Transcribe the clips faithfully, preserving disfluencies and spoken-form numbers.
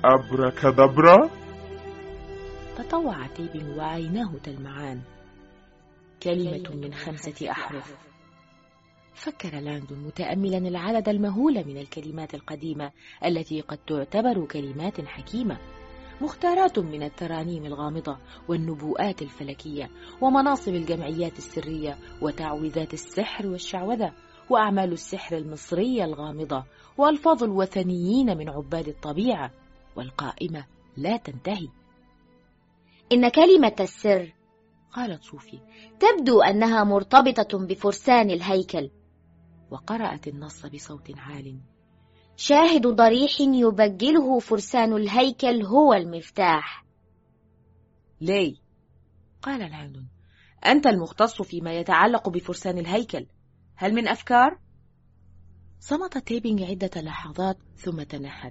أبركادبرا؟ تطوع تيبينغ وعيناه تلمعان. كلمة من خمسة أحرف. فكر لاندون متأملا العدد المهول من الكلمات القديمة التي قد تعتبر كلمات حكيمة، مختارات من الترانيم الغامضة والنبوءات الفلكية ومناصب الجمعيات السرية وتعويذات السحر والشعوذة وأعمال السحر المصرية الغامضة وألفاظ الوثنيين من عباد الطبيعة، والقائمة لا تنتهي. إن كلمة السر، قالت صوفي، تبدو أنها مرتبطة بفرسان الهيكل. وقرأت النص بصوت عال: شاهد ضريح يبجله فرسان الهيكل هو المفتاح. لي، قال لاندون، أنت المختص فيما يتعلق بفرسان الهيكل، هل من أفكار؟ صمت تيبينغ عدة لحظات ثم تنهد.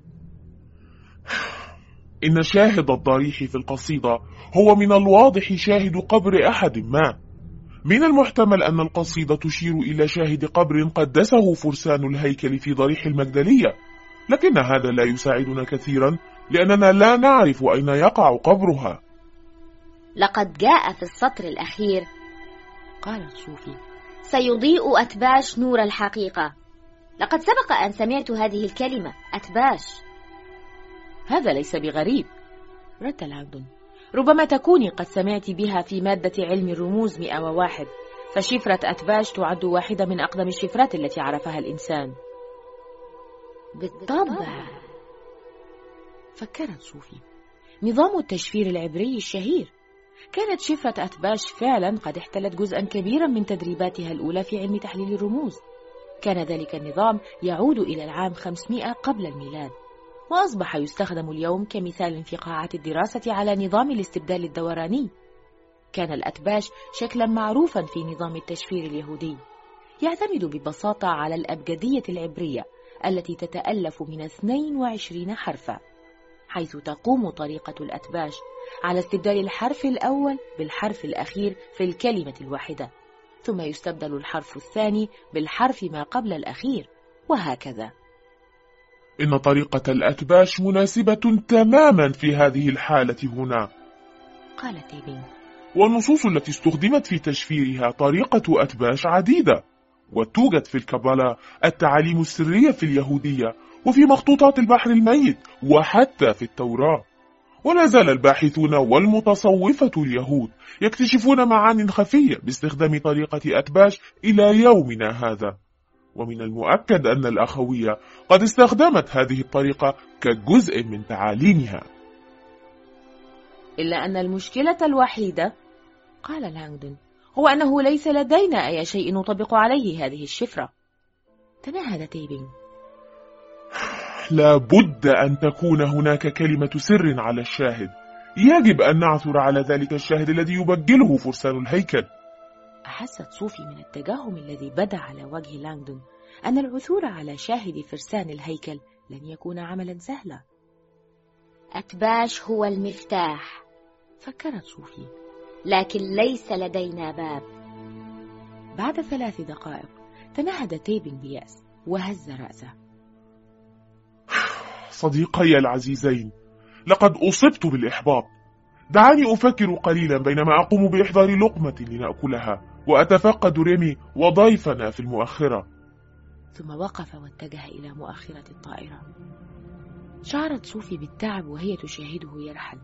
إن شاهد الضريح في القصيدة هو من الواضح شاهد قبر أحد ما. من المحتمل أن القصيدة تشير إلى شاهد قبر قدسه فرسان الهيكل في ضريح المجدلية، لكن هذا لا يساعدنا كثيرا لأننا لا نعرف أين يقع قبرها. لقد جاء في السطر الأخير، قالت صوفي، سيضيء أتباش نور الحقيقة. لقد سبق أن سمعت هذه الكلمة أتباش. هذا ليس بغريب، رد لاندون، ربما تكوني قد سمعت بها في مادة علم الرموز مئة وواحد، فشفرة أتباش تعد واحدة من أقدم الشفرات التي عرفها الإنسان. بالطبع، فكرت صوفي، نظام التشفير العبري الشهير. كانت شفرة أتباش فعلا قد احتلت جزءا كبيرا من تدريباتها الأولى في علم تحليل الرموز. كان ذلك النظام يعود إلى العام خمسمائة قبل الميلاد، وأصبح يستخدم اليوم كمثال في قاعات الدراسة على نظام الاستبدال الدوراني. كان الأتباش شكلا معروفا في نظام التشفير اليهودي، يعتمد ببساطة على الأبجدية العبرية التي تتألف من اثنين وعشرين حرفا، حيث تقوم طريقة الأتباش على استبدال الحرف الأول بالحرف الأخير في الكلمة الواحدة، ثم يستبدل الحرف الثاني بالحرف ما قبل الأخير، وهكذا. إن طريقة الأتباش مناسبة تماما في هذه الحالة هنا، قال تيبينغ، والنصوص التي استخدمت في تشفيرها طريقة أتباش عديدة، وتوجد في الكبالة التعاليم السرية في اليهودية وفي مخطوطات البحر الميت وحتى في التوراة. ولا زال الباحثون والمتصوفة اليهود يكتشفون معان خفية باستخدام طريقة أتباش إلى يومنا هذا، ومن المؤكد أن الأخوية قد استخدمت هذه الطريقة كجزء من تعاليمها. إلا أن المشكلة الوحيدة، قال لاندون، هو أنه ليس لدينا أي شيء نطبق عليه هذه الشفرة. تنهد تيبينغ. لا بد أن تكون هناك كلمة سر على الشاهد، يجب أن نعثر على ذلك الشاهد الذي يبجله فرسان الهيكل. أحست صوفي من التجهم الذي بدا على وجه لاندون أن العثور على شاهد فرسان الهيكل لن يكون عملا سهلا. أتباش هو المفتاح، فكرت صوفي، لكن ليس لدينا باب. بعد ثلاث دقائق تنهد تيبينغ بيأس وهز رأسه. صديقي العزيزين، لقد أصبت بالإحباط. دعاني أفكر قليلا بينما أقوم بإحضار لقمة لنأكلها وأتفقد ريمي وضيفنا في المؤخرة. ثم وقف واتجه إلى مؤخرة الطائرة. شعرت صوفي بالتعب وهي تشاهده يرحل.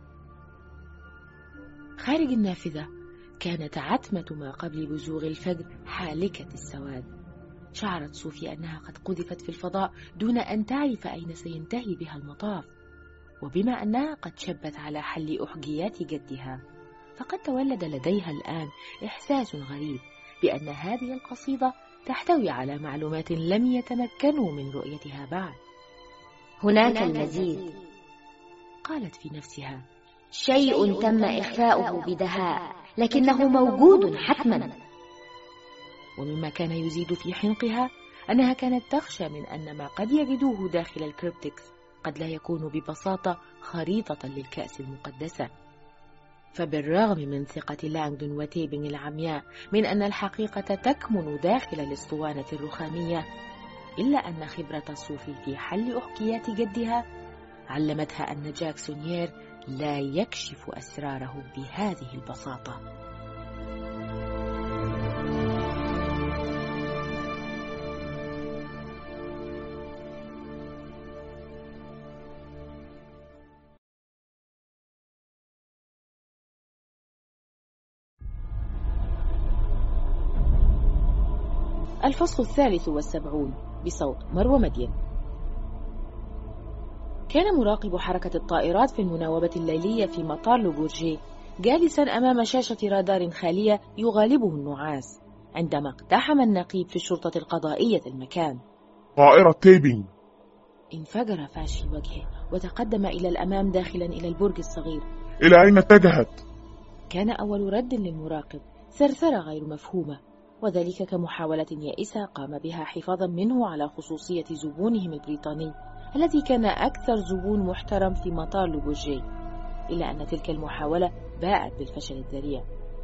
خارج النافذة كانت عتمة ما قبل بزوغ الفجر حالكة السواد. شعرت صوفي أنها قد قذفت في الفضاء دون أن تعرف أين سينتهي بها المطاف، وبما أنها قد شبت على حل أحجيات جدها، فقد تولد لديها الآن إحساس غريب بأن هذه القصيدة تحتوي على معلومات لم يتمكنوا من رؤيتها بعد. هناك المزيد، قالت في نفسها، شيء تم إخفاؤه بدهاء لكنه موجود حتما. ومما كان يزيد في حنقها أنها كانت تخشى من أن ما قد يجدوه داخل الكريبتكس قد لا يكون ببساطة خريطة للكأس المقدسة. فبالرغم من ثقة لاندون وتيبينغ العمياء من أن الحقيقة تكمن داخل الأسطوانة الرخامية، إلا أن خبرة صوفي في حل أحكيات جدها علمتها أن جاك سونيير لا يكشف أسراره بهذه البساطة. الفصل الثالث والسبعون بصوت مروى مدين. كان مراقب حركة الطائرات في المناوبة الليلية في مطار لوبورجيه جالسا أمام شاشة رادار خالية يغالبه النعاس عندما اقتحم النقيب في الشرطة القضائية المكان. طائرة تيبينغ. انفجر فاش في وجهه وتقدم إلى الأمام داخلا إلى البرج الصغير. إلى أين اتجهت؟ كان أول رد للمراقب ثرثرة غير مفهومة، وذلك كمحاولة يائسة قام بها حفاظا منه على خصوصية زبونهم البريطاني الذي كان أكثر زبون محترم في مطار لوبورجيه، إلا أن تلك المحاولة باءت بالفشل الذريع.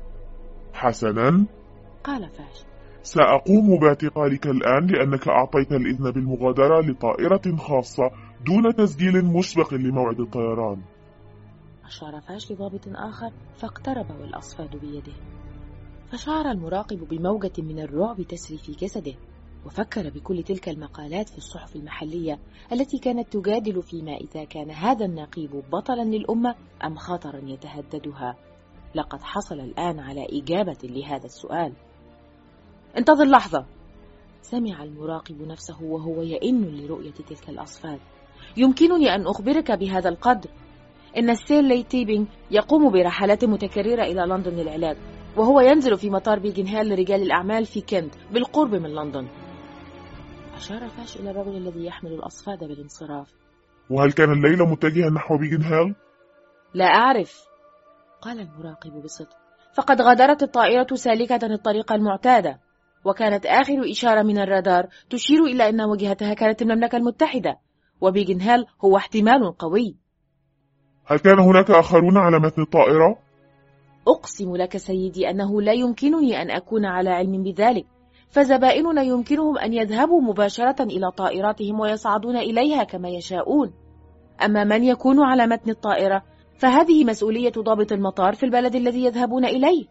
حسنا، قال فاش، سأقوم باعتقالك الآن لأنك أعطيت الإذن بالمغادرة لطائرة خاصة دون تسجيل مسبق لموعد الطيران. أشار فاش لضابط آخر فاقترب والأصفاد بيده، فشعر المراقب بموجة من الرعب تسري في جسده، وفكر بكل تلك المقالات في الصحف المحلية التي كانت تجادل فيما إذا كان هذا النقيب بطلا للأمة أم خطرا يتهددها. لقد حصل الآن على إجابة لهذا السؤال. انتظر لحظة، سمع المراقب نفسه وهو يئن لرؤية تلك الأصفاد. يمكنني أن أخبرك بهذا القدر، إن السير لي تيبينغ يقوم برحلات متكررة إلى لندن للعلاج، وهو ينزل في مطار بيجن هيل لرجال الأعمال في كنت بالقرب من لندن. أشار فاش إلى الرجل الذي يحمل الأصفاد بالانصراف. وهل كان الليلة متجها نحو بيجن هيل؟ لا أعرف، قال المراقب بصدق، فقد غادرت الطائرة سالكة الطريق المعتادة، وكانت آخر إشارة من الرادار تشير إلى أن وجهتها كانت المملكة المتحدة، وبيجن هيل هو احتمال قوي. هل كان هناك آخرون على متن الطائرة؟ أقسم لك سيدي أنه لا يمكنني أن أكون على علم بذلك، فزبائننا يمكنهم أن يذهبوا مباشرة إلى طائراتهم ويصعدون إليها كما يشاءون. أما من يكون على متن الطائرة فهذه مسؤولية ضابط المطار في البلد الذي يذهبون إليه.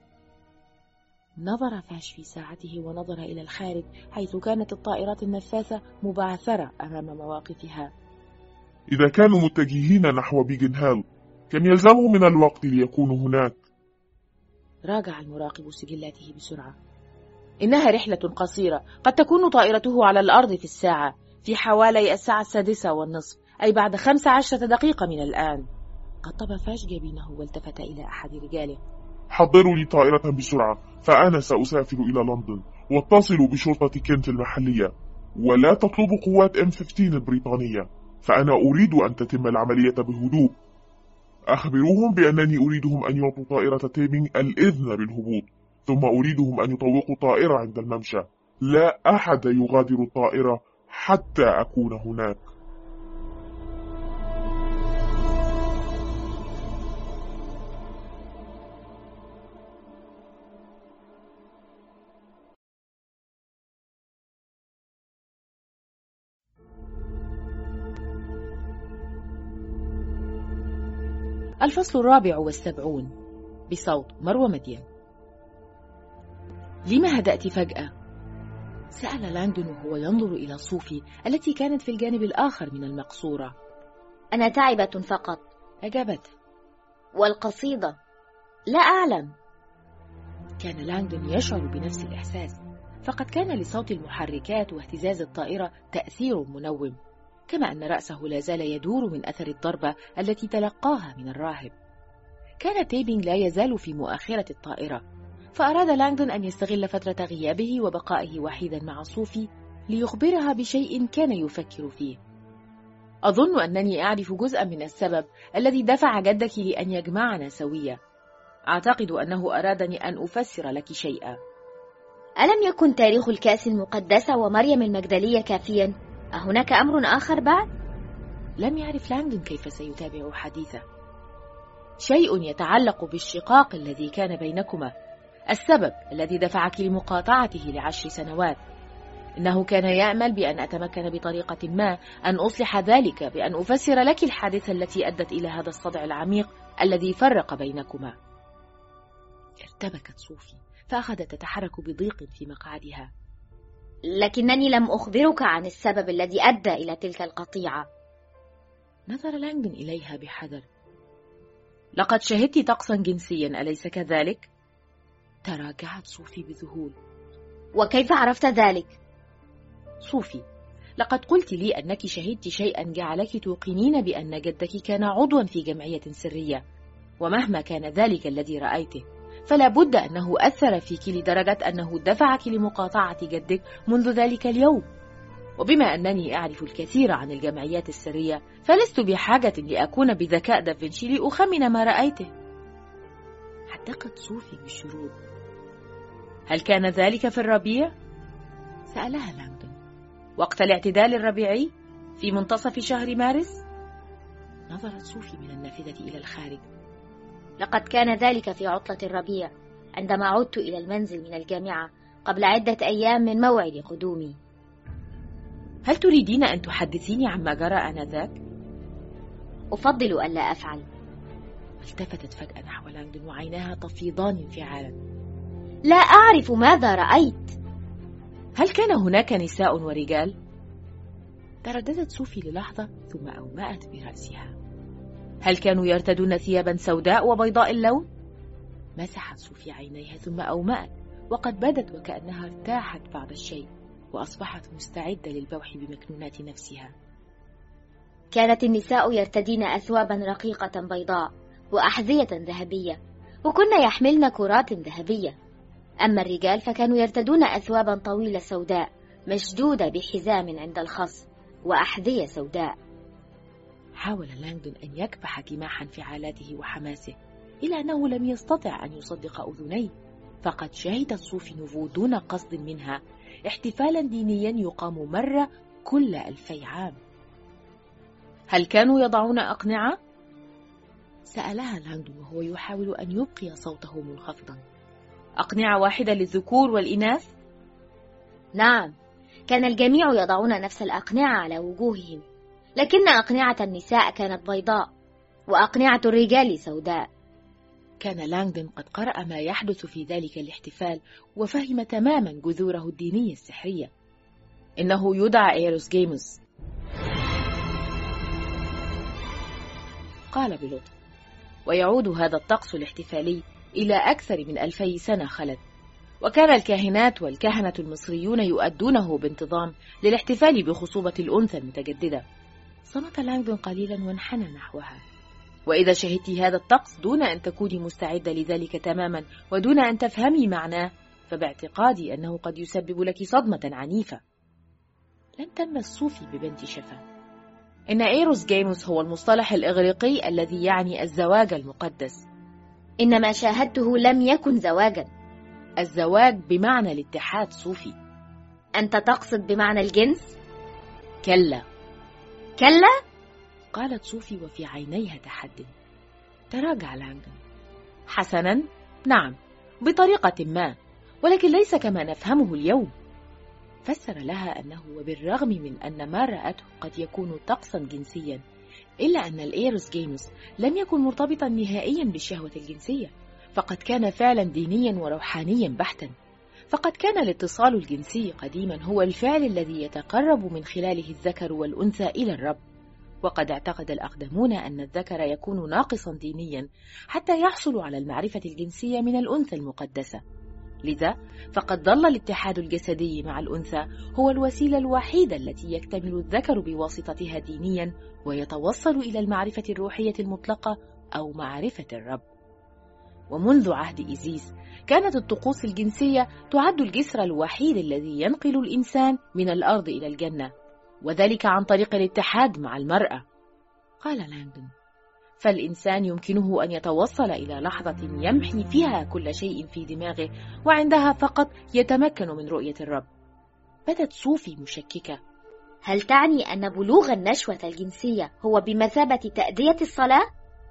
نظر فاش في ساعته ونظر إلى الخارج حيث كانت الطائرات النفاثة مبعثرة أمام مواقفها. إذا كانوا متجهين نحو بيجن هيل كم يلزمهم من الوقت ليكونوا هناك؟ راجع المراقب سجلاته بسرعة. إنها رحلة قصيرة، قد تكون طائرته على الأرض في الساعة في حوالي الساعة السادسة والنصف، أي بعد خمس عشرة دقيقة من الآن. قطب فاش جبينه والتفت إلى أحد رجاله. حضروا لي طائرة بسرعة، فأنا سأسافر إلى لندن، واتصلوا بشرطة كنت المحلية، ولا تطلبوا قوات إم خمسة عشر البريطانية، فأنا أريد أن تتم العملية بهدوء. أخبروهم بأنني أريدهم أن يعطوا طائرة تيبينغ الإذن بالهبوط، ثم أريدهم أن يطوقوا طائرة عند الممشى. لا أحد يغادر الطائرة حتى أكون هناك. الفصل الرابع والسبعون بصوت مروى مدين. لما هدأت فجأة؟ سأل لانغدون وهو ينظر إلى صوفي التي كانت في الجانب الآخر من المقصورة. أنا تعبة فقط، أجابته. والقصيدة؟ لا أعلم. كان لانغدون يشعر بنفس الإحساس، فقد كان لصوت المحركات واهتزاز الطائرة تأثير منوم، كما أن رأسه لا زال يدور من أثر الضربة التي تلقاها من الراهب. كان تيبينغ لا يزال في مؤخرة الطائرة، فأراد لانغدون أن يستغل فترة غيابه وبقائه وحيدا مع صوفي ليخبرها بشيء كان يفكر فيه. أظن أنني أعرف جزءا من السبب الذي دفع جدك لأن يجمعنا سويا. أعتقد أنه أرادني أن أفسر لك شيئا. ألم يكن تاريخ الكأس المقدسة ومريم المجدلية كافيا؟ أهناك أمر آخر بعد؟ لم يعرف لانغدون كيف سيتابع حديثه. شيء يتعلق بالشقاق الذي كان بينكما، السبب الذي دفعك لمقاطعته لعشر سنوات. إنه كان يأمل بأن أتمكن بطريقة ما أن أصلح ذلك بأن أفسر لك الحادثة التي أدت إلى هذا الصدع العميق الذي فرق بينكما. ارتبكت صوفي فأخذت تتحرك بضيق في مقعدها. لكنني لم أخبرك عن السبب الذي أدى إلى تلك القطيعة. نظر لانغدون إليها بحذر. لقد شهدت طقسا جنسيا أليس كذلك؟ تراجعت صوفي بذهول. وكيف عرفت ذلك؟ صوفي، لقد قلت لي أنك شهدت شيئا جعلك توقنين بأن جدك كان عضوا في جمعية سرية، ومهما كان ذلك الذي رأيته فلا بد أنه أثر فيك لدرجة أنه دفعك لمقاطعة جدك منذ ذلك اليوم. وبما أنني أعرف الكثير عن الجمعيات السرية فلست بحاجة لأكون بذكاء دافنشي لأخمن ما رأيته. حدقت صوفي بالشرود. هل كان ذلك في الربيع؟ سألها لانغدون. وقت الاعتدال الربيعي في منتصف شهر مارس؟ نظرت صوفي من النافذة إلى الخارج. لقد كان ذلك في عطلة الربيع عندما عدت إلى المنزل من الجامعة قبل عدة أيام من موعد قدومي. هل تريدين أن تحدثيني عما جرى آنذاك؟ أفضل ألا أفعل. التفتت فجأة نحو لانغدون وعيناها تفيضان انفعالا. لا أعرف ماذا رأيت. هل كان هناك نساء ورجال؟ ترددت صوفي للحظة ثم أومأت برأسها. هل كانوا يرتدون ثيابا سوداء وبيضاء اللون؟ مسحت صوفي عينيها ثم أومأت، وقد بدت وكأنها ارتاحت بعض الشيء وأصبحت مستعدة للبوح بمكنونات نفسها. كانت النساء يرتدين أثوابا رقيقة بيضاء وأحذية ذهبية، وكن يحملن كرات ذهبية. أما الرجال فكانوا يرتدون أثوابا طويلة سوداء مشدودة بحزام عند الخص وأحذية سوداء. حاول لانغدون أن يكبح كماح انفعالاته وحماسه، إلا أنه لم يستطع أن يصدق أذنيه، فقد شهدت صوفي نوفو دون قصد منها احتفالا دينيا يقام مرة كل ألفي عام. هل كانوا يضعون أقنعة؟ سألها لانغدون وهو يحاول أن يبقي صوته منخفضا. أقنعة واحدة للذكور والإناث؟ نعم، كان الجميع يضعون نفس الأقنعة على وجوههم، لكن أقنعة النساء كانت بيضاء وأقنعة الرجال سوداء. كان لانغدون قد قرأ ما يحدث في ذلك الاحتفال وفهم تماما جذوره الدينية السحرية. إنه يدعى إيروس جيموس، قال بلطف، ويعود هذا الطقس الاحتفالي إلى أكثر من ألفي سنة خلت، وكان الكاهنات والكهنة المصريون يؤدونه بانتظام للاحتفال بخصوبة الأنثى المتجددة. صمت لانغدون قليلا وانحنى نحوها. وإذا شهدت هذا الطقس دون أن تكوني مستعدة لذلك تماما ودون أن تفهمي معناه فباعتقادي أنه قد يسبب لك صدمة عنيفة. لم تلمس صوفي ببنت شفا. إن إيروس جيموس هو المصطلح الإغريقي الذي يعني الزواج المقدس. إن ما شاهدته لم يكن زواجا. الزواج بمعنى الاتحاد صوفي. أنت تقصد بمعنى الجنس؟ كلا. كلا؟ قالت صوفي وفي عينيها تحدي. تراجع لانغدون. حسنا، نعم، بطريقة ما، ولكن ليس كما نفهمه اليوم. فسر لها أنه وبالرغم من أن ما رأته قد يكون طقسا جنسيا، إلا أن الإيروس جيموس لم يكن مرتبطا نهائيا بالشهوة الجنسية، فقد كان فعلا دينيا وروحانيا بحتا. فقد كان الاتصال الجنسي قديما هو الفعل الذي يتقرب من خلاله الذكر والأنثى إلى الرب، وقد اعتقد الأقدمون أن الذكر يكون ناقصا دينيا حتى يحصل على المعرفة الجنسية من الأنثى المقدسة. لذا فقد ظل الاتحاد الجسدي مع الأنثى هو الوسيلة الوحيدة التي يكتمل الذكر بواسطتها دينيا ويتوصل إلى المعرفة الروحية المطلقة أو معرفة الرب. ومنذ عهد إيزيس كانت الطقوس الجنسية تعد الجسر الوحيد الذي ينقل الإنسان من الأرض إلى الجنة، وذلك عن طريق الاتحاد مع المرأة. قال لانغدون: فالإنسان يمكنه أن يتوصل إلى لحظة يمحي فيها كل شيء في دماغه، وعندها فقط يتمكن من رؤية الرب. بدت صوفي مشككة. هل تعني أن بلوغ النشوة الجنسية هو بمثابة تأدية الصلاة؟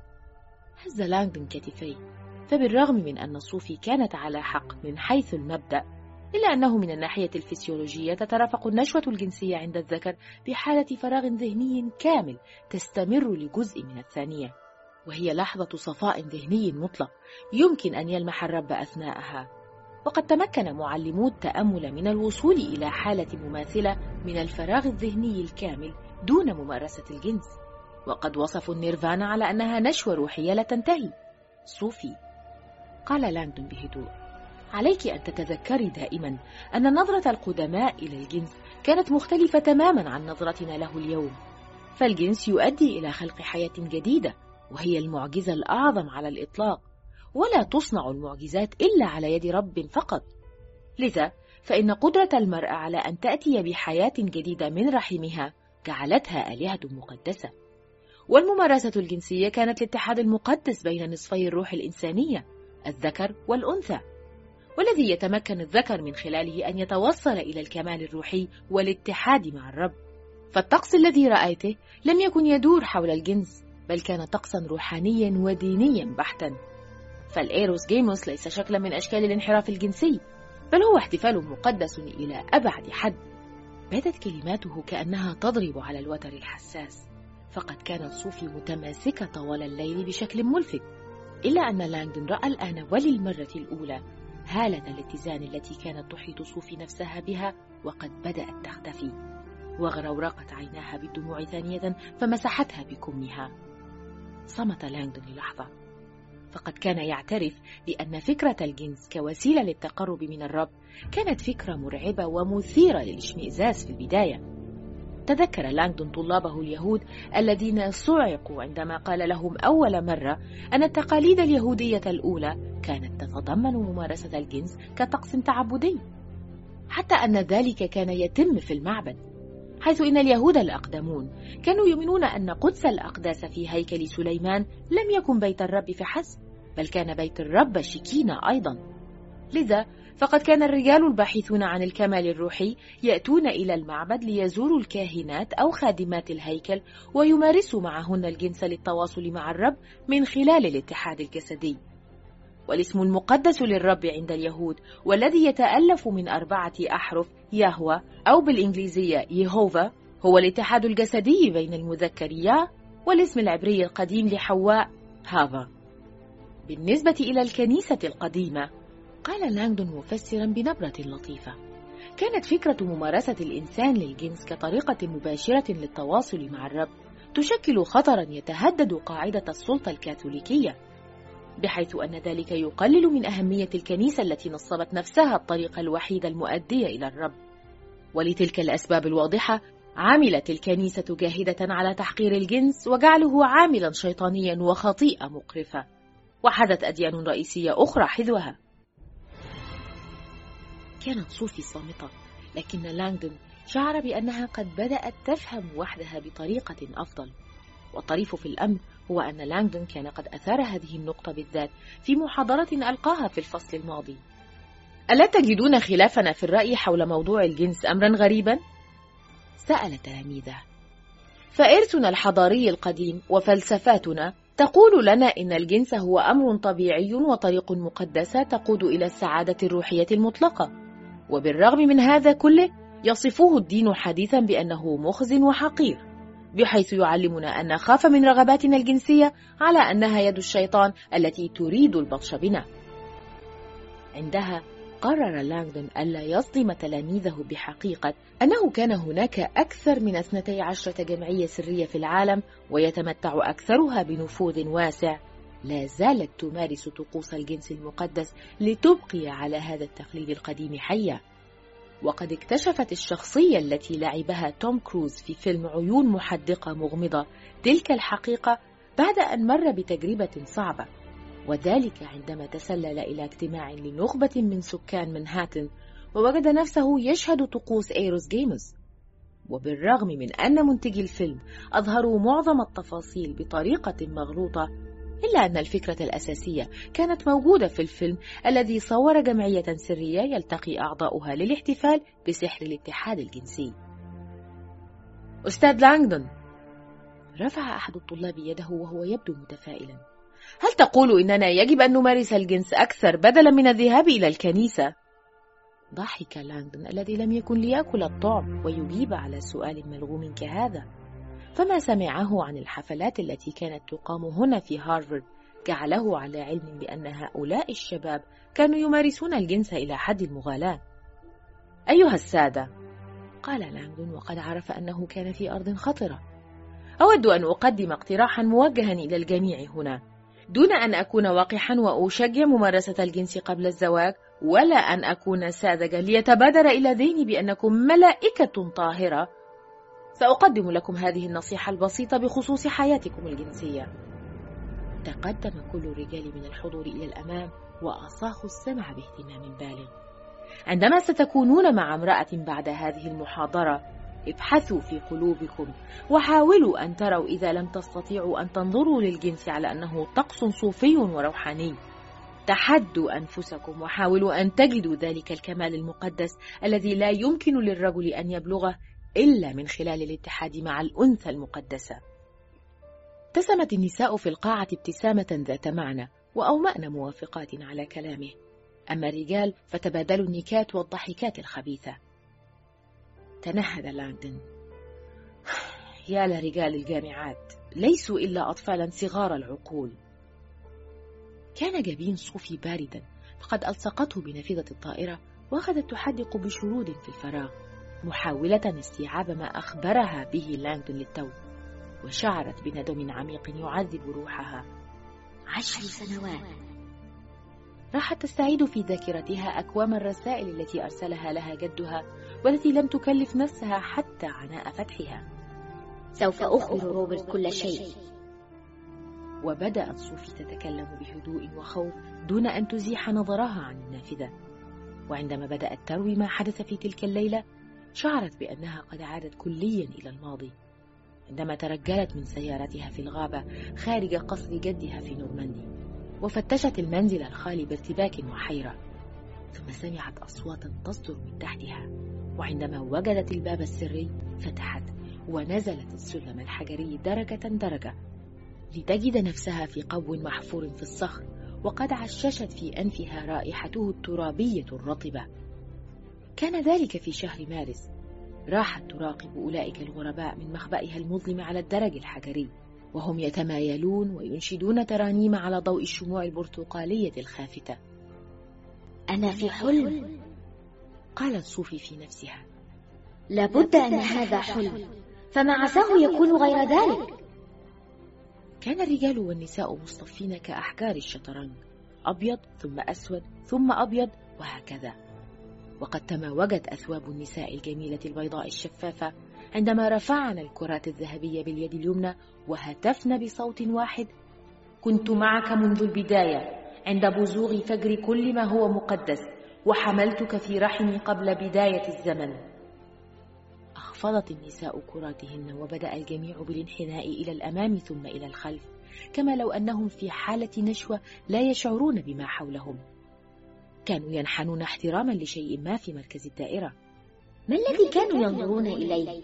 هز لانغدون كتفيه، فبالرغم من أن صوفي كانت على حق من حيث المبدأ، إلا أنه من الناحية الفسيولوجية تترافق النشوة الجنسية عند الذكر بحالة فراغ ذهني كامل تستمر لجزء من الثانية، وهي لحظة صفاء ذهني مطلق يمكن أن يلمح الرب أثناءها. وقد تمكن معلمو التأمل من الوصول إلى حالة مماثلة من الفراغ الذهني الكامل دون ممارسة الجنس، وقد وصفوا النيرفانا على أنها نشوة روحية لا تنتهي. صوفي قال لانغدون بهدوء: عليك أن تتذكري دائما أن نظرة القدماء إلى الجنس كانت مختلفة تماما عن نظرتنا له اليوم، فالجنس يؤدي إلى خلق حياة جديدة، وهي المعجزة الأعظم على الإطلاق، ولا تصنع المعجزات إلا على يد رب فقط. لذا فإن قدرة المرأة على أن تأتي بحياة جديدة من رحمها جعلتها آلهة مقدسة. والممارسة الجنسية كانت الاتحاد المقدس بين نصفي الروح الإنسانية، الذكر والأنثى، والذي يتمكن الذكر من خلاله أن يتوصل إلى الكمال الروحي والاتحاد مع الرب. فالطقس الذي رأيته لم يكن يدور حول الجنس، بل كان طقسا روحانيا ودينيا بحتا. فالإيروس جيموس ليس شكلا من أشكال الانحراف الجنسي، بل هو احتفال مقدس إلى أبعد حد. بدت كلماته كأنها تضرب على الوتر الحساس، فقد كانت صوفي متماسكة طوال الليل بشكل ملفت، إلا أن لانغدون رأى الآن وللمرة الأولى هالة الاتزان التي كانت تحيط صوفي نفسها بها وقد بدأت تختفي، وغرورقت عيناها بالدموع ثانية فمسحتها بكمها. صمت لانغدون للحظة، فقد كان يعترف بأن فكرة الجنس كوسيلة للتقرب من الرب كانت فكرة مرعبة ومثيرة للاشمئزاز في البداية. تذكر لانغدون طلابه اليهود الذين صعقوا عندما قال لهم أول مرة أن التقاليد اليهودية الأولى كانت تتضمن ممارسة الجنس كطقس تعبدي، حتى أن ذلك كان يتم في المعبد، حيث إن اليهود الأقدمون كانوا يؤمنون أن قدس الأقداس في هيكل سليمان لم يكن بيت الرب فحسب، بل كان بيت الرب شكينا أيضا. لذا فقد كان الرجال الباحثون عن الكمال الروحي يأتون إلى المعبد ليزوروا الكاهنات أو خادمات الهيكل ويمارسوا معهن الجنس للتواصل مع الرب من خلال الاتحاد الجسدي. والاسم المقدس للرب عند اليهود والذي يتألف من أربعة أحرف يهوه أو بالإنجليزية يهوفا هو الاتحاد الجسدي بين المذكر يا والاسم العبري القديم لحواء هافا. بالنسبة إلى الكنيسة القديمة، قال لانغدون مفسرا بنبرة لطيفة، كانت فكرة ممارسة الإنسان للجنس كطريقة مباشرة للتواصل مع الرب تشكل خطرا يتهدد قاعدة السلطة الكاثوليكية، بحيث أن ذلك يقلل من أهمية الكنيسة التي نصبت نفسها الطريقة الوحيدة المؤدية إلى الرب. ولتلك الأسباب الواضحة عملت الكنيسة جاهدة على تحقير الجنس وجعله عاملا شيطانيا وخطيئة مقرفة، وحدت أديان رئيسية أخرى حذوها. كانت صوفي صامتة، لكن لانغدون شعر بأنها قد بدأت تفهم وحدها بطريقة أفضل. والطريف في الأمر هو أن لانغدون كان قد أثار هذه النقطة بالذات في محاضرة ألقاها في الفصل الماضي. ألا تجدون خلافنا في الرأي حول موضوع الجنس أمرا غريبا؟ سأل تلاميذه. فإرثنا الحضاري القديم وفلسفاتنا تقول لنا إن الجنس هو أمر طبيعي وطريق مقدسة تقود إلى السعادة الروحية المطلقة، وبالرغم من هذا كله يصفه الدين حديثا بأنه مخزٍ وحقير، بحيث يعلمنا أن نخاف من رغباتنا الجنسية على أنها يد الشيطان التي تريد البطش بنا. عندها قرر لانغدون ألا يصدم تلاميذه بحقيقة أنه كان هناك أكثر من اثنتي عشرة جمعية سرية في العالم، ويتمتع أكثرها بنفوذ واسع، لا زالت تمارس طقوس الجنس المقدس لتبقي على هذا التقليد القديم حيا. وقد اكتشفت الشخصية التي لعبها توم كروز في فيلم عيون محدقة مغمضة تلك الحقيقة بعد أن مر بتجربة صعبة، وذلك عندما تسلل إلى اجتماع لنخبة من سكان منهاتن ووجد نفسه يشهد طقوس إيروس جيموس. وبالرغم من أن منتجي الفيلم أظهروا معظم التفاصيل بطريقة مغلوطة، إلا أن الفكرة الأساسية كانت موجودة في الفيلم الذي صور جمعية سرية يلتقي أعضاؤها للاحتفال بسحر الاتحاد الجنسي. أستاذ لانغدون، رفع أحد الطلاب يده وهو يبدو متفائلا، هل تقول إننا يجب أن نمارس الجنس أكثر بدلا من الذهاب إلى الكنيسة؟ ضحك لانغدون الذي لم يكن ليأكل الطعم ويجيب على سؤال ملغوم كهذا، فما سمعه عن الحفلات التي كانت تقام هنا في هارفارد جعله على علم بأن هؤلاء الشباب كانوا يمارسون الجنس إلى حد المغالاة. أيها السادة، قال لانغدون وقد عرف أنه كان في أرض خطرة، أود أن أقدم اقتراحا موجها إلى الجميع هنا، دون أن أكون وقحا وأشجع ممارسة الجنس قبل الزواج، ولا أن أكون ساذجا ليتبادر إلى ذهني بأنكم ملائكة طاهرة. سأقدم لكم هذه النصيحة البسيطة بخصوص حياتكم الجنسية. تقدم كل الرجال من الحضور إلى الأمام وأصاخوا السمع باهتمام بالغ. عندما ستكونون مع امرأة بعد هذه المحاضرة، ابحثوا في قلوبكم وحاولوا أن تروا إذا لم تستطيعوا أن تنظروا للجنس على أنه طقس صوفي وروحاني. تحدوا أنفسكم وحاولوا أن تجدوا ذلك الكمال المقدس الذي لا يمكن للرجل أن يبلغه إلا من خلال الاتحاد مع الأنثى المقدسة. ابتسمت النساء في القاعة ابتسامة ذات معنى وأومأن موافقات على كلامه، أما الرجال فتبادلوا النكات والضحكات الخبيثة. تنهد لانغدون. يا لرجال الجامعات، ليسوا إلا أطفالا صغار العقول. كان جبين صوفي باردا، فقد ألصقته بنافذة الطائرة وأخذت تحدق بشرود في الفراغ، محاولة استيعاب ما أخبرها به لانغدون للتو، وشعرت بندم عميق يعذب روحها. عشر سنوات. راحت تستعيد في ذاكرتها أكوام الرسائل التي أرسلها لها جدها، والتي لم تكلف نفسها حتى عناء فتحها. سوف أخبر روبرت كل شيء. وبدأت صوفي تتكلم بهدوء وخوف دون أن تزيح نظرها عن النافذة. وعندما بدأت تروي ما حدث في تلك الليلة، شعرت بأنها قد عادت كليا إلى الماضي، عندما ترجلت من سيارتها في الغابة خارج قصر جدها في نورماندي، وفتشت المنزل الخالي بارتباك وحيرة، ثم سمعت أصواتا تصدر من تحتها، وعندما وجدت الباب السري فتحت ونزلت السلم الحجري درجة درجة لتجد نفسها في قبو محفور في الصخر، وقد عششت في أنفها رائحته الترابية الرطبة. كان ذلك في شهر مارس. راحت تراقب أولئك الغرباء من مخبئها المظلم على الدرج الحجري، وهم يتمايلون وينشدون ترانيم على ضوء الشموع البرتقالية الخافتة. أنا في حلم، قالت صوفي في نفسها. لابد أن هذا حلم، فما عساه يكون غير ذلك. كان الرجال والنساء مصطفين كأحجار الشطرنج، أبيض ثم أسود ثم أبيض وهكذا. وقد تماوجت أثواب النساء الجميلة البيضاء الشفافة عندما رفعن الكرات الذهبية باليد اليمنى وهتفن بصوت واحد: كنت معك منذ البداية عند بزوغ فجر كل ما هو مقدس، وحملتك في رحمي قبل بداية الزمن. أخفضت النساء كراتهن وبدأ الجميع بالانحناء إلى الأمام ثم إلى الخلف، كما لو أنهم في حالة نشوة لا يشعرون بما حولهم. كانوا ينحنون احتراما لشيء ما في مركز الدائرة. ما الذي كانوا ينظرون إليه؟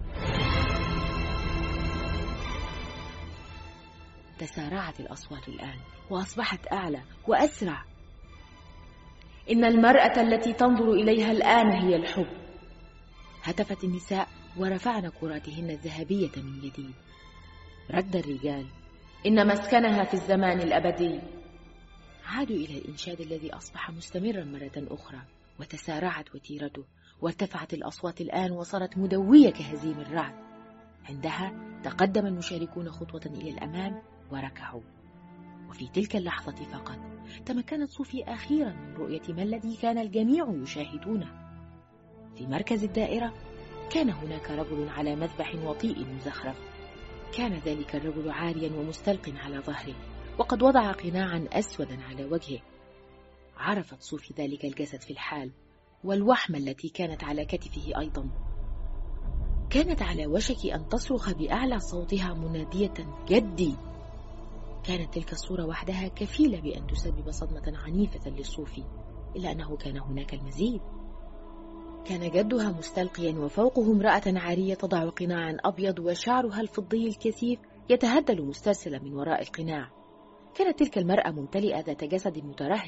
تسارعت الأصوات الآن وأصبحت أعلى وأسرع. إن المرأة التي تنظر إليها الآن هي الحب. هتفت النساء ورفعن كراتهن الذهبية من جديد. رد الرجال: إن مسكنها في الزمان الأبدي. عادوا إلى الإنشاد الذي أصبح مستمرا مرة أخرى، وتسارعت وتيرته، وارتفعت الأصوات الآن وصارت مدوية كهزيم الرعد. عندها تقدم المشاركون خطوة إلى الأمام وركعوا، وفي تلك اللحظة فقط تمكنت صوفي أخيرا من رؤية ما الذي كان الجميع يشاهدونه. في مركز الدائرة كان هناك رجل على مذبح وطيء مزخرف. كان ذلك الرجل عاريا ومستلق على ظهره، وقد وضع قناعا أسودا على وجهه. عرفت صوفي ذلك الجسد في الحال، والوحمة التي كانت على كتفه أيضا. كانت على وشك أن تصرخ بأعلى صوتها منادية: جدي! كانت تلك الصورة وحدها كفيلة بأن تسبب صدمة عنيفة لصوفي، إلا أنه كان هناك المزيد. كان جدها مستلقيا وفوقه امرأة عارية تضع قناعا أبيض، وشعرها الفضي الكثيف يتهدل مسترسلا من وراء القناع. كانت تلك المرأة ممتلئة ذات جسد مترهل،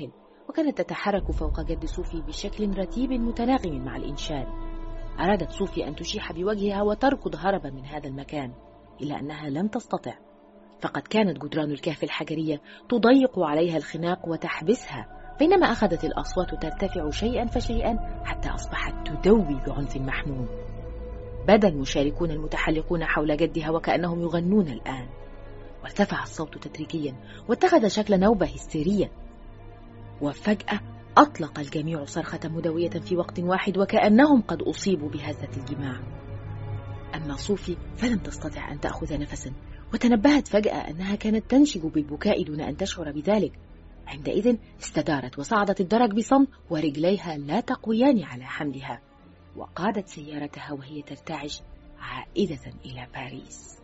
وكانت تتحرك فوق جد صوفي بشكل رتيب متناغم مع الإنشاد. أرادت صوفي أن تشيح بوجهها وتركض هربا من هذا المكان، إلا أنها لم تستطع، فقد كانت جدران الكهف الحجرية تضيق عليها الخناق وتحبسها، بينما أخذت الأصوات ترتفع شيئا فشيئا حتى أصبحت تدوي بعنف محموم. بدا المشاركون المتحلقون حول جدها وكأنهم يغنون الآن، وارتفع الصوت تدريجيا واتخذ شكل نوبة هستيرية، وفجأة أطلق الجميع صرخة مدوية في وقت واحد وكأنهم قد أصيبوا بهزة الجماع. أما صوفي فلم تستطع أن تأخذ نفسا، وتنبهت فجأة أنها كانت تنشج بالبكاء دون أن تشعر بذلك. عندئذ استدارت وصعدت الدرج بصمت ورجليها لا تقويان على حملها، وقادت سيارتها وهي ترتعش عائدة إلى باريس.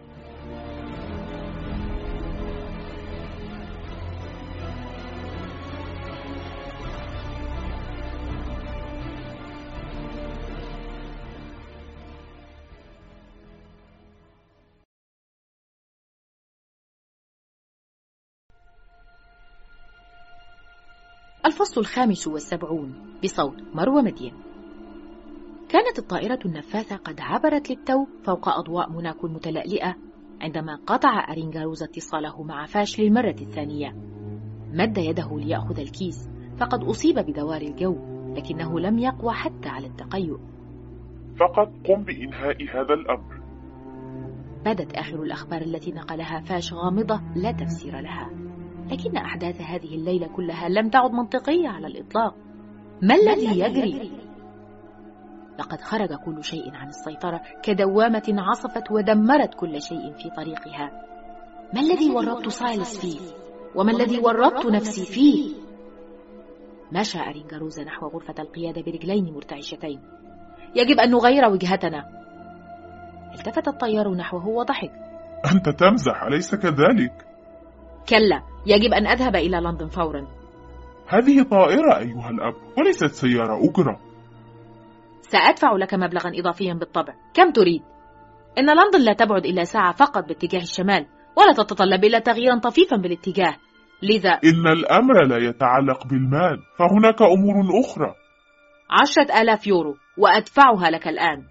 الفصل الخامس والسبعون بصوت مروى مدين. كانت الطائرة النفاثة قد عبرت للتو فوق أضواء موناكو المتلألئة عندما قطع أرينغاروزا اتصاله مع فاش للمرة الثانية. مد يده ليأخذ الكيس فقد أصيب بدوار الجو، لكنه لم يقوى حتى على التقيؤ. فقط قم بإنهاء هذا الأمر. بدت آخر الأخبار التي نقلها فاش غامضة لا تفسير لها، لكن أحداث هذه الليلة كلها لم تعد منطقية على الإطلاق. ما الذي يجري؟ لقد خرج كل شيء عن السيطرة كدوامة عصفت ودمرت كل شيء في طريقها. ما الذي ورطت سايلس فيه؟ وما الذي ورطت نفسي فيه؟ مشى أرينغاروزا نحو غرفة القيادة برجلين مرتعشتين. يجب أن نغير وجهتنا. التفت الطيار نحوه وضحك. أنت تمزح أليس كذلك؟ كلا، يجب أن أذهب إلى لندن فورا. هذه طائرة أيها الأب وليست سيارة أجرة. سأدفع لك مبلغا إضافيا بالطبع. كم تريد؟ إن لندن لا تبعد إلا ساعة فقط باتجاه الشمال، ولا تتطلب إلا تغييرا طفيفا بالاتجاه، لذا إن الأمر لا يتعلق بالمال، فهناك أمور أخرى. عشرة آلاف يورو وأدفعها لك الآن.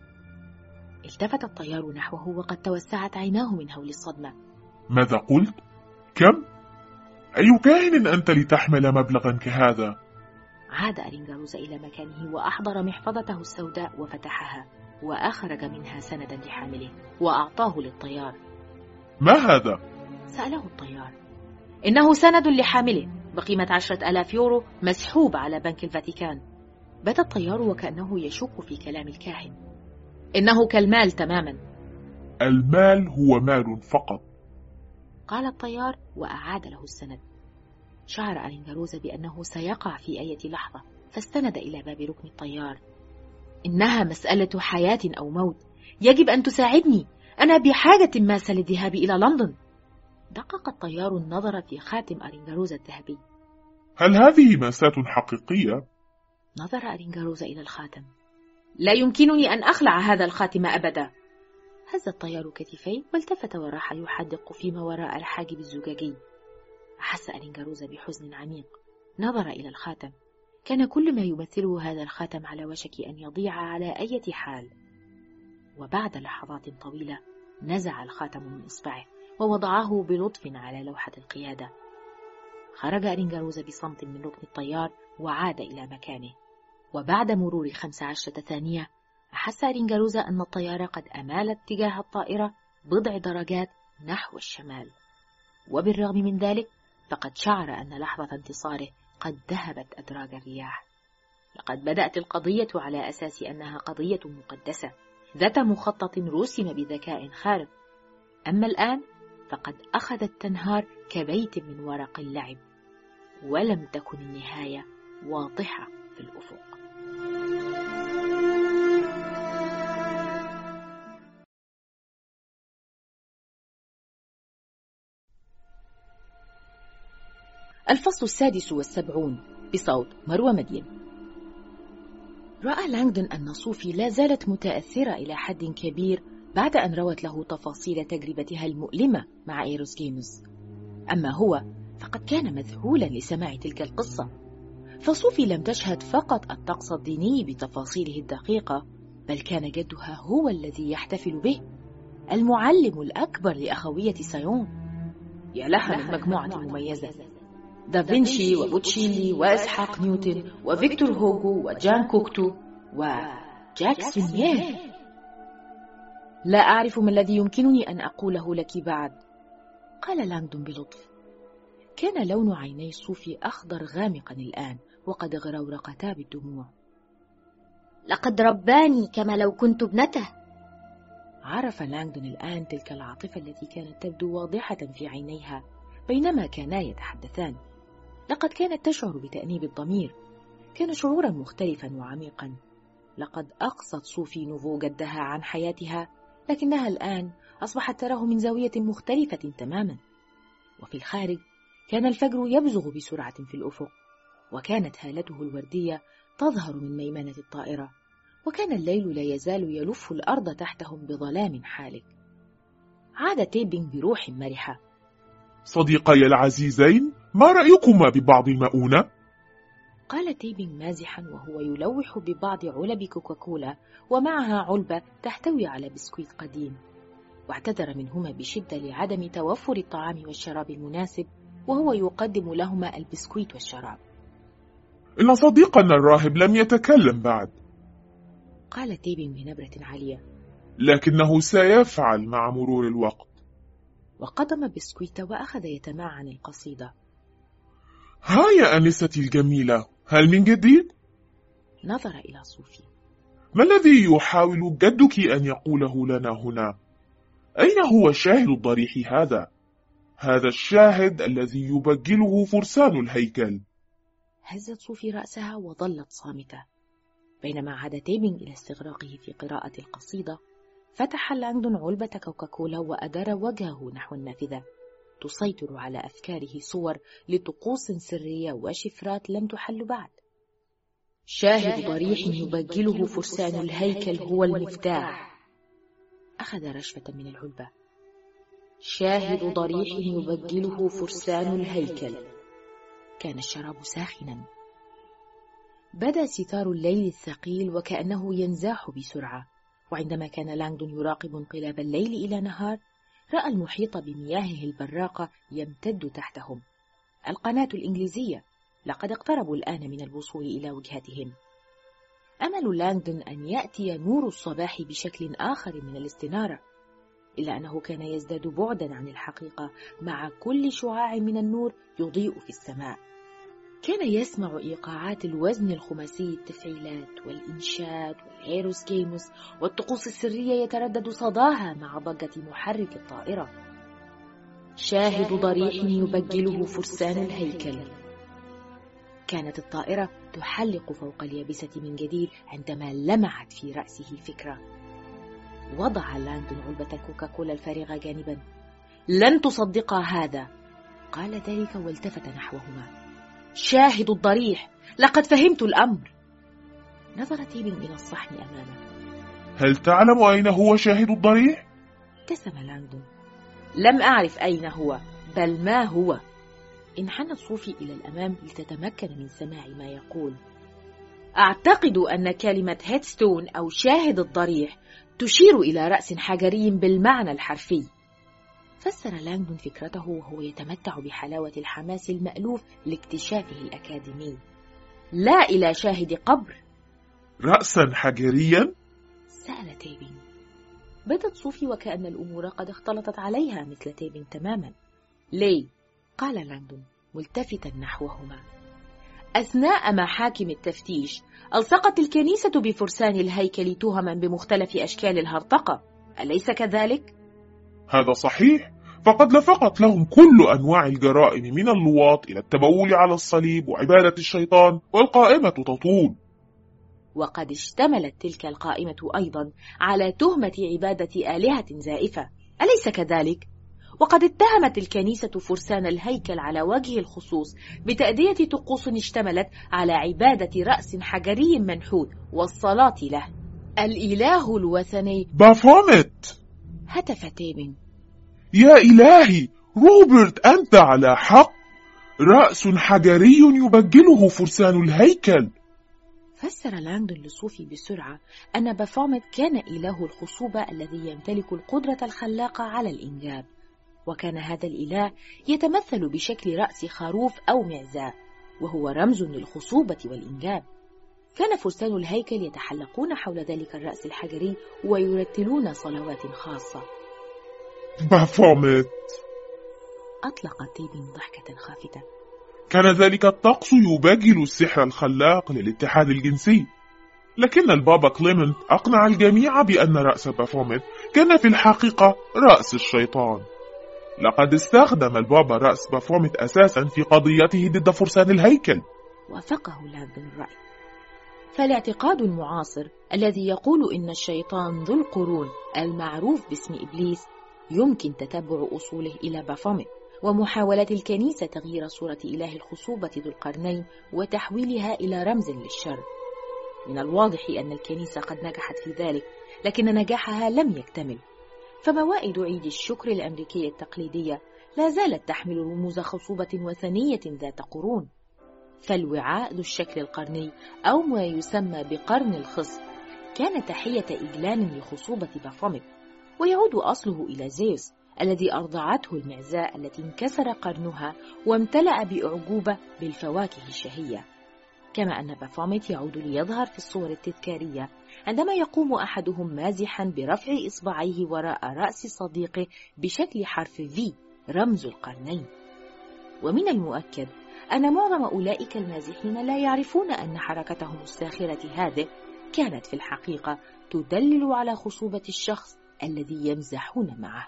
التفت الطيار نحوه وقد توسعت عيناه من هول الصدمة. ماذا قلت؟ كم؟ أي كاهن أنت لتحمل مبلغا كهذا؟ عاد أرينغاروزا إلى مكانه وأحضر محفظته السوداء وفتحها، وأخرج منها سندا لحامله وأعطاه للطيار. ما هذا؟ سأله الطيار. إنه سند لحامله بقيمة عشرة آلاف يورو مسحوب على بنك الفاتيكان. بدا الطيار وكأنه يشك في كلام الكاهن. إنه كالمال تماما. المال هو مال فقط، قال الطيار وأعاد له السند. شعر أرينغاروزا بأنه سيقع في أي لحظة، فاستند إلى باب ركن الطيار. إنها مسألة حياة أو موت، يجب أن تساعدني، أنا بحاجة ماسة للذهاب إلى لندن. دقق الطيار النظر في خاتم أرينغاروزا الذهبي. هل هذه ماساة حقيقية؟ نظر أرينغاروزا إلى الخاتم. لا يمكنني أن أخلع هذا الخاتم أبدا. هز الطيار كتفيه والتفت وراح يحدق فيما وراء الحاجب الزجاجي. أحس أرينغاروزا بحزن عميق. نظر إلى الخاتم. كان كل ما يمثله هذا الخاتم على وشك أن يضيع على أي حال. وبعد لحظات طويلة نزع الخاتم من إصبعه ووضعه بلطف على لوحة القيادة. خرج أرينغاروزا بصمت من ركن الطيار وعاد إلى مكانه. وبعد مرور خمس عشرة ثانية أحس أرينغاروزا أن الطيارة قد أمال اتجاه الطائرة بضع درجات نحو الشمال. وبالرغم من ذلك فقد شعر أن لحظة انتصاره قد ذهبت أدراج الرياح. لقد بدأت القضية على أساس أنها قضية مقدسة ذات مخطط رسم بذكاء خارق، أما الآن فقد أخذت تنهار كبيت من ورق اللعب، ولم تكن النهاية واضحة في الأفق. الفصل السادس والسبعون بصوت مروى مدين. رأى لانغدون أن صوفي لا زالت متأثرة إلى حد كبير بعد أن روت له تفاصيل تجربتها المؤلمة مع إيروس جيمز. أما هو فقد كان مذهولا لسماع تلك القصة، فصوفي لم تشهد فقط الطقس الديني بتفاصيله الدقيقة، بل كان جدها هو الذي يحتفل به، المعلم الأكبر لأخوية سايون. يا لها من مجموعة مميزة، دافنشي وبوتشيلي وإسحاق نيوتن وفيكتور هوغو وجان كوكتو وجاك سونيير. لا أعرف ما الذي يمكنني أن أقوله لك بعد، قال لانغدون بلطف. كان لون عيني صوفي أخضر غامقا الآن، وقد غرورقتا بالدموع. لقد رباني كما لو كنت ابنته. عرف لانغدون الآن تلك العاطفة التي كانت تبدو واضحة في عينيها بينما كانا يتحدثان. لقد كانت تشعر بتأنيب الضمير، كان شعورا مختلفا وعميقا. لقد أقصت صوفي نوفو جدها عن حياتها، لكنها الآن أصبحت تراه من زاوية مختلفة تماما. وفي الخارج كان الفجر يبزغ بسرعة في الأفق، وكانت هالته الوردية تظهر من ميمنة الطائرة، وكان الليل لا يزال يلف الأرض تحتهم بظلام حالك. عاد تيبينغ بروح مرحة. صديقي العزيزين، ما رأيكما ببعض المؤونة؟ قال تيبينغ مازحا وهو يلوح ببعض علب كوكاكولا، ومعها علبة تحتوي على بسكويت قديم. واعتذر منهما بشدة لعدم توفر الطعام والشراب المناسب، وهو يقدم لهما البسكويت والشراب. إن صديقنا الراهب لم يتكلم بعد، قال تيبينغ بنبرة عالية، لكنه سيفعل مع مرور الوقت. وقدم بسكويت وأخذ يتمعن القصيدة. ها يا أنستي الجميلة، هل من جديد؟ نظر إلى صوفي. ما الذي يحاول جدك أن يقوله لنا هنا؟ أين هو الشاهد الضريح هذا؟ هذا الشاهد الذي يبجله فرسان الهيكل. هزت صوفي رأسها وظلت صامتة. بينما عاد تيبينغ إلى استغراقه في قراءة القصيدة، فتح لانغدون علبة كوكاكولا وأدار وجهه نحو النافذة، تسيطر على أفكاره صور لطقوس سرية وشفرات لم تحل بعد. شاهد ضريح يبجله فرسان الهيكل هو المفتاح. أخذ رشفة من العلبة. شاهد ضريح يبجله فرسان الهيكل. كان الشراب ساخنا. بدا ستار الليل الثقيل وكأنه ينزاح بسرعة. وعندما كان لانغدون يراقب انقلاب الليل إلى نهار، رأى المحيط بمياهه البراقة يمتد تحتهم. القناة الإنجليزية. لقد اقتربوا الآن من الوصول إلى وجهتهم. أمل لانغدون أن يأتي نور الصباح بشكل آخر من الاستنارة، إلا أنه كان يزداد بعدا عن الحقيقة مع كل شعاع من النور يضيء في السماء. كان يسمع إيقاعات الوزن الخماسي، التفعيلات والإنشاد والإيروسكيموس والطقوس السرية يتردد صداها مع ضجة محرك الطائرة. شاهد ضريح يبجله فرسان الهيكل. كانت الطائرة تحلق فوق اليابسة من جديد عندما لمعت في رأسه فكرة. وضع لانغدون علبة الكوكاكولا الفارغة جانبا. لن تصدقا هذا، قال ذلك والتفت نحوهما. شاهد الضريح، لقد فهمت الأمر. نظر تيبينغ إلى الصحن أمامه. هل تعلم أين هو شاهد الضريح؟ ابتسم لانغدون. لم أعرف أين هو، بل ما هو. انحنت صوفي إلى الأمام لتتمكن من سماع ما يقول. أعتقد أن كلمة هيدستون أو شاهد الضريح تشير إلى رأس حجري بالمعنى الحرفي. فسر لانغدون فكرته وهو يتمتع بحلاوة الحماس المألوف لاكتشافه الأكاديمي. لا إلى شاهد قبر. رأسا حجريا؟ سأل تيبينغ. بدت صوفي وكأن الأمور قد اختلطت عليها مثل تيبينغ تماما. ليه؟ قال لانغدون ملتفتا نحوهما. أثناء محاكم التفتيش ألصقت الكنيسة بفرسان الهيكل تهما بمختلف أشكال الهرطقة، أليس كذلك؟ هذا صحيح، فقد لفقت لهم كل أنواع الجرائم من اللواط إلى التبول على الصليب وعبادة الشيطان، والقائمة تطول. وقد اشتملت تلك القائمة أيضا على تهمة عبادة آلهة زائفة، أليس كذلك؟ وقد اتهمت الكنيسة فرسان الهيكل على وجه الخصوص بتأدية طقوس اشتملت على عبادة رأس حجري منحوت والصلاة له، الإله الوثني بافوميت. هتف تيبينغ. يا إلهي، روبرت، أنت على حق. رأس حجري يبجله فرسان الهيكل. فسر لانغدون لصوفي بسرعة أن بافوميت كان إله الخصوبة الذي يمتلك القدرة الخلاقة على الإنجاب، وكان هذا الإله يتمثل بشكل رأس خروف أو معزاء، وهو رمز للخصوبة والإنجاب. كان فرسان الهيكل يتحلقون حول ذلك الرأس الحجري ويرتلون صلوات خاصة. بافوميت، أطلق تيبين ضحكة خافتة. كان ذلك الطقس يبجل السحر الخلاق للاتحاد الجنسي، لكن البابا كليمنت أقنع الجميع بأن رأس بافوميت كان في الحقيقة رأس الشيطان. لقد استخدم البابا رأس بافوميت أساسا في قضيته ضد فرسان الهيكل. وافقه لانغدون الرأي. فالاعتقاد المعاصر الذي يقول إن الشيطان ذو القرون المعروف باسم إبليس يمكن تتبع أصوله إلى بافوميت، ومحاولات الكنيسة تغيير صورة إله الخصوبة ذو القرنين وتحويلها إلى رمز للشر. من الواضح أن الكنيسة قد نجحت في ذلك، لكن نجاحها لم يكتمل، فموائد عيد الشكر الأمريكية التقليدية لا زالت تحمل رموز خصوبة وثنية ذات قرون. فالوعاء ذو الشكل القرني أو ما يسمى بقرن الخص كان تحية إجلال لخصوبة بافوميت، ويعود أصله إلى زيوس الذي أرضعته المعزاء التي انكسر قرنها وامتلأ بأعجوبة بالفواكه الشهية. كما أن بافوميت يعود ليظهر في الصور التذكارية عندما يقوم أحدهم مازحا برفع إصبعيه وراء رأس صديقه بشكل حرف في رمز القرنين. ومن المؤكد أن معظم أولئك المازحين لا يعرفون أن حركتهم الساخرة هذه كانت في الحقيقة تدلل على خصوبة الشخص الذي يمزحون معه.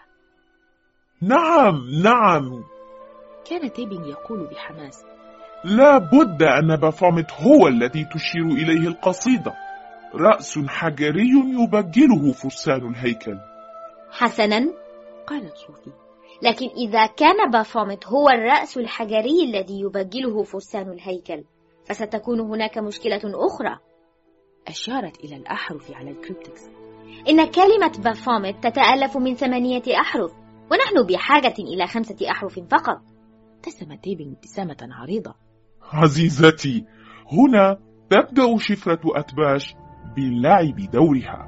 نعم نعم، كان تيبين يقول بحماس. لا بد أن بافوميت هو الذي تشير إليه القصيدة، رأس حجري يبجله فرسان الهيكل. حسنا، قالت صوفي، لكن إذا كان بافوميت هو الرأس الحجري الذي يبجله فرسان الهيكل فستكون هناك مشكلة أخرى. أشارت إلى الأحرف على الكريبتكس. إن كلمة بافوميت تتألف من ثمانية أحرف، ونحن بحاجة إلى خمسة أحرف فقط. ابتسم تيبين ابتسامة عريضة. عزيزتي، هنا تبدأ شفرة أتباش بلعب دورها.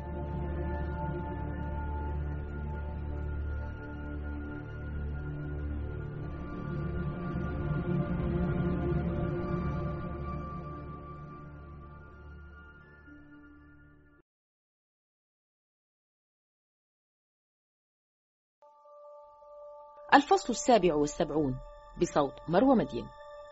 الفصل السابع والسبعون بصوت مروى مدين.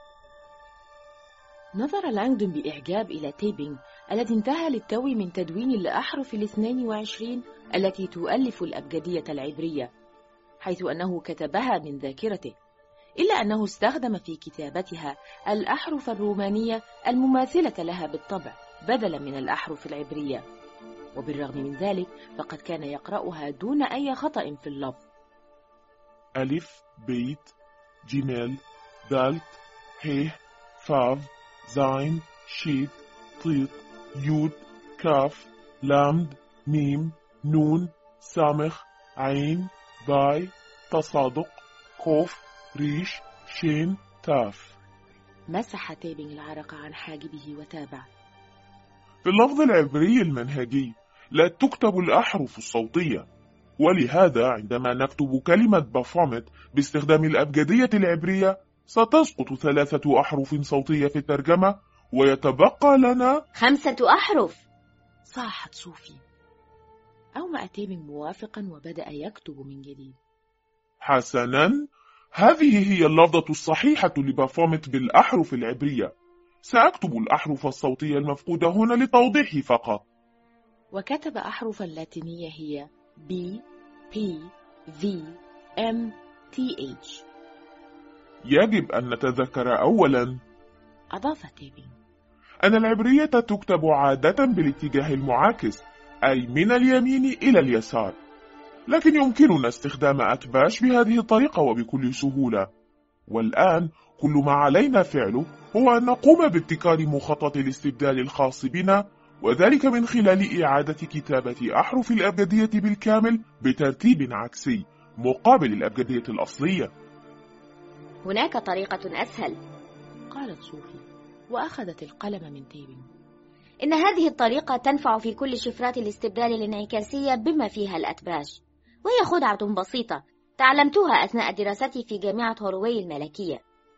نظر لانغدون بإعجاب إلى تيبين الذي انتهى للتو من تدوين الأحرف الاثنين وعشرين التي تؤلف الأبجدية العبرية، حيث أنه كتبها من ذاكرته، إلا أنه استخدم في كتابتها الأحرف الرومانية المماثلة لها بالطبع بدلا من الأحرف العبرية. وبالرغم من ذلك فقد كان يقرأها دون أي خطأ في اللفظ. ألف، بيت، جيميل، دالت، هيه، فاف، زاين، شيت، طيط، يود، كاف، لامد، ميم، نون، سامخ، عين، باي، تصادق، قوف، ريش، شين، تاف. مسح تيبين العرق عن حاجبه وتابع. في اللفظ العبري المنهجي لا تكتب الأحرف الصوتية، ولهذا عندما نكتب كلمة بافوميت باستخدام الأبجدية العبرية ستسقط ثلاثة أحرف صوتية في الترجمة ويتبقى لنا خمسة أحرف. صاحت صوفي. أومأ تيبين موافقا وبدأ يكتب من جديد. حسنا، هذه هي اللفظة الصحيحة لبافوميت بالأحرف العبرية. سأكتب الأحرف الصوتية المفقودة هنا لتوضيحي فقط. وكتب أحرفا لاتينية هي B, P, V, M, T, H. يجب أن نتذكر أولا، أضاف تيبين، أن العبرية تكتب عادة بالاتجاه المعاكس، أي من اليمين إلى اليسار، لكن يمكننا استخدام أتباش بهذه الطريقة وبكل سهولة. والآن كل ما علينا فعله هو أن نقوم بابتكار مخطط الاستبدال الخاص بنا، وذلك من خلال إعادة كتابة أحرف الأبجدية بالكامل بترتيب عكسي مقابل الأبجدية الأصلية. هناك طريقة أسهل، قالت صوفي وأخذت القلم من تيبن. إن هذه الطريقة تنفع في كل شفرات الاستبدال الانعكاسية بما فيها الأتباش، وهي خدعة بسيطة تعلمتها أثناء دراستي في جامعة هولوي الملكية.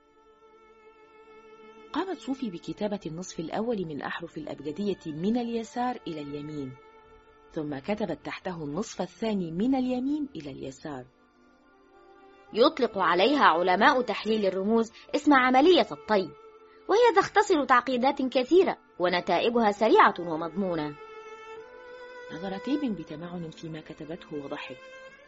قامت صوفي بكتابة النصف الأول من أحرف الأبجدية من اليسار إلى اليمين، ثم كتبت تحته النصف الثاني من اليمين إلى اليسار. يطلق عليها علماء تحليل الرموز اسم عملية الطي، وهي تختصر تعقيدات كثيرة ونتائجها سريعة ومضمونة. نظر تيبن بتمعن فيما كتبته وضحك.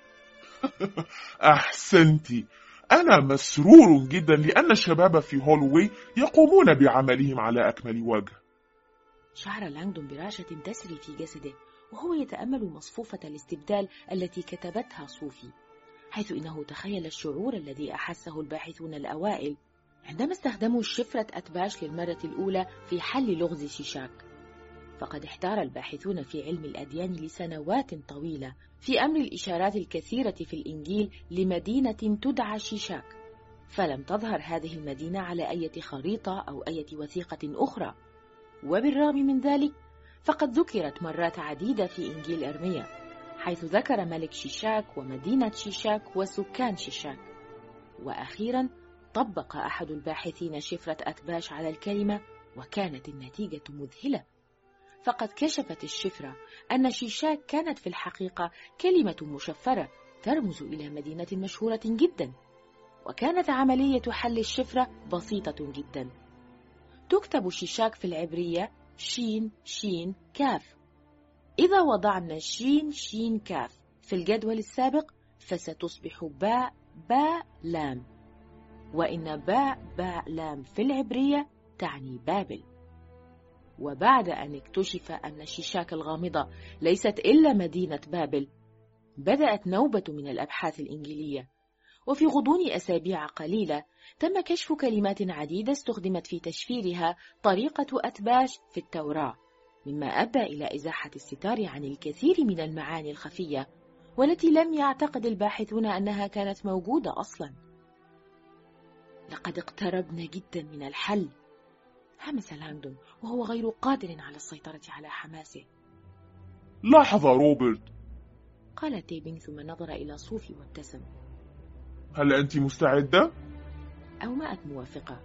أحسنتي، أنا مسرور جدا لأن الشباب في هولوي يقومون بعملهم على أكمل وجه. شعر لانغدون برعشة تسري في جسده وهو يتأمل مصفوفة الاستبدال التي كتبتها صوفي، حيث إنه تخيل الشعور الذي أحسه الباحثون الأوائل عندما استخدموا شفرة أتباش للمرة الأولى في حل لغز شيشاك. فقد احتار الباحثون في علم الأديان لسنوات طويلة في أمر الإشارات الكثيرة في الإنجيل لمدينة تدعى شيشاك، فلم تظهر هذه المدينة على أي خريطة أو أي وثيقة أخرى. وبالرغم من ذلك فقد ذكرت مرات عديدة في إنجيل أرميا، حيث ذكر ملك شيشاك ومدينة شيشاك وسكان شيشاك. وأخيرا طبق أحد الباحثين شفرة أتباش على الكلمة، وكانت النتيجة مذهلة، فقد كشفت الشفرة أن شيشاك كانت في الحقيقة كلمة مشفرة ترمز إلى مدينة مشهورة جدا. وكانت عملية حل الشفرة بسيطة جدا. تكتب شيشاك في العبرية شين شين كاف. إذا وضعنا شين شين كاف في الجدول السابق فستصبح باء باء لام، وإن باء باء لام في العبرية تعني بابل. وبعد أن اكتشف أن شيشاك الغامضة ليست إلا مدينة بابل، بدأت نوبة من الأبحاث الإنجيلية، وفي غضون أسابيع قليلة تم كشف كلمات عديدة استخدمت في تشفيرها طريقة أتباش في التوراة، مما أدى إلى إزاحة الستار عن الكثير من المعاني الخفية والتي لم يعتقد الباحثون أنها كانت موجودة أصلا. لقد اقتربنا جدا من الحل، همس لانغدون وهو غير قادر على السيطرة على حماسه. لحظة روبرت، قال تيبن ثم نظر إلى صوفي وابتسم. هل أنت مستعدة؟ أومأت موافقة.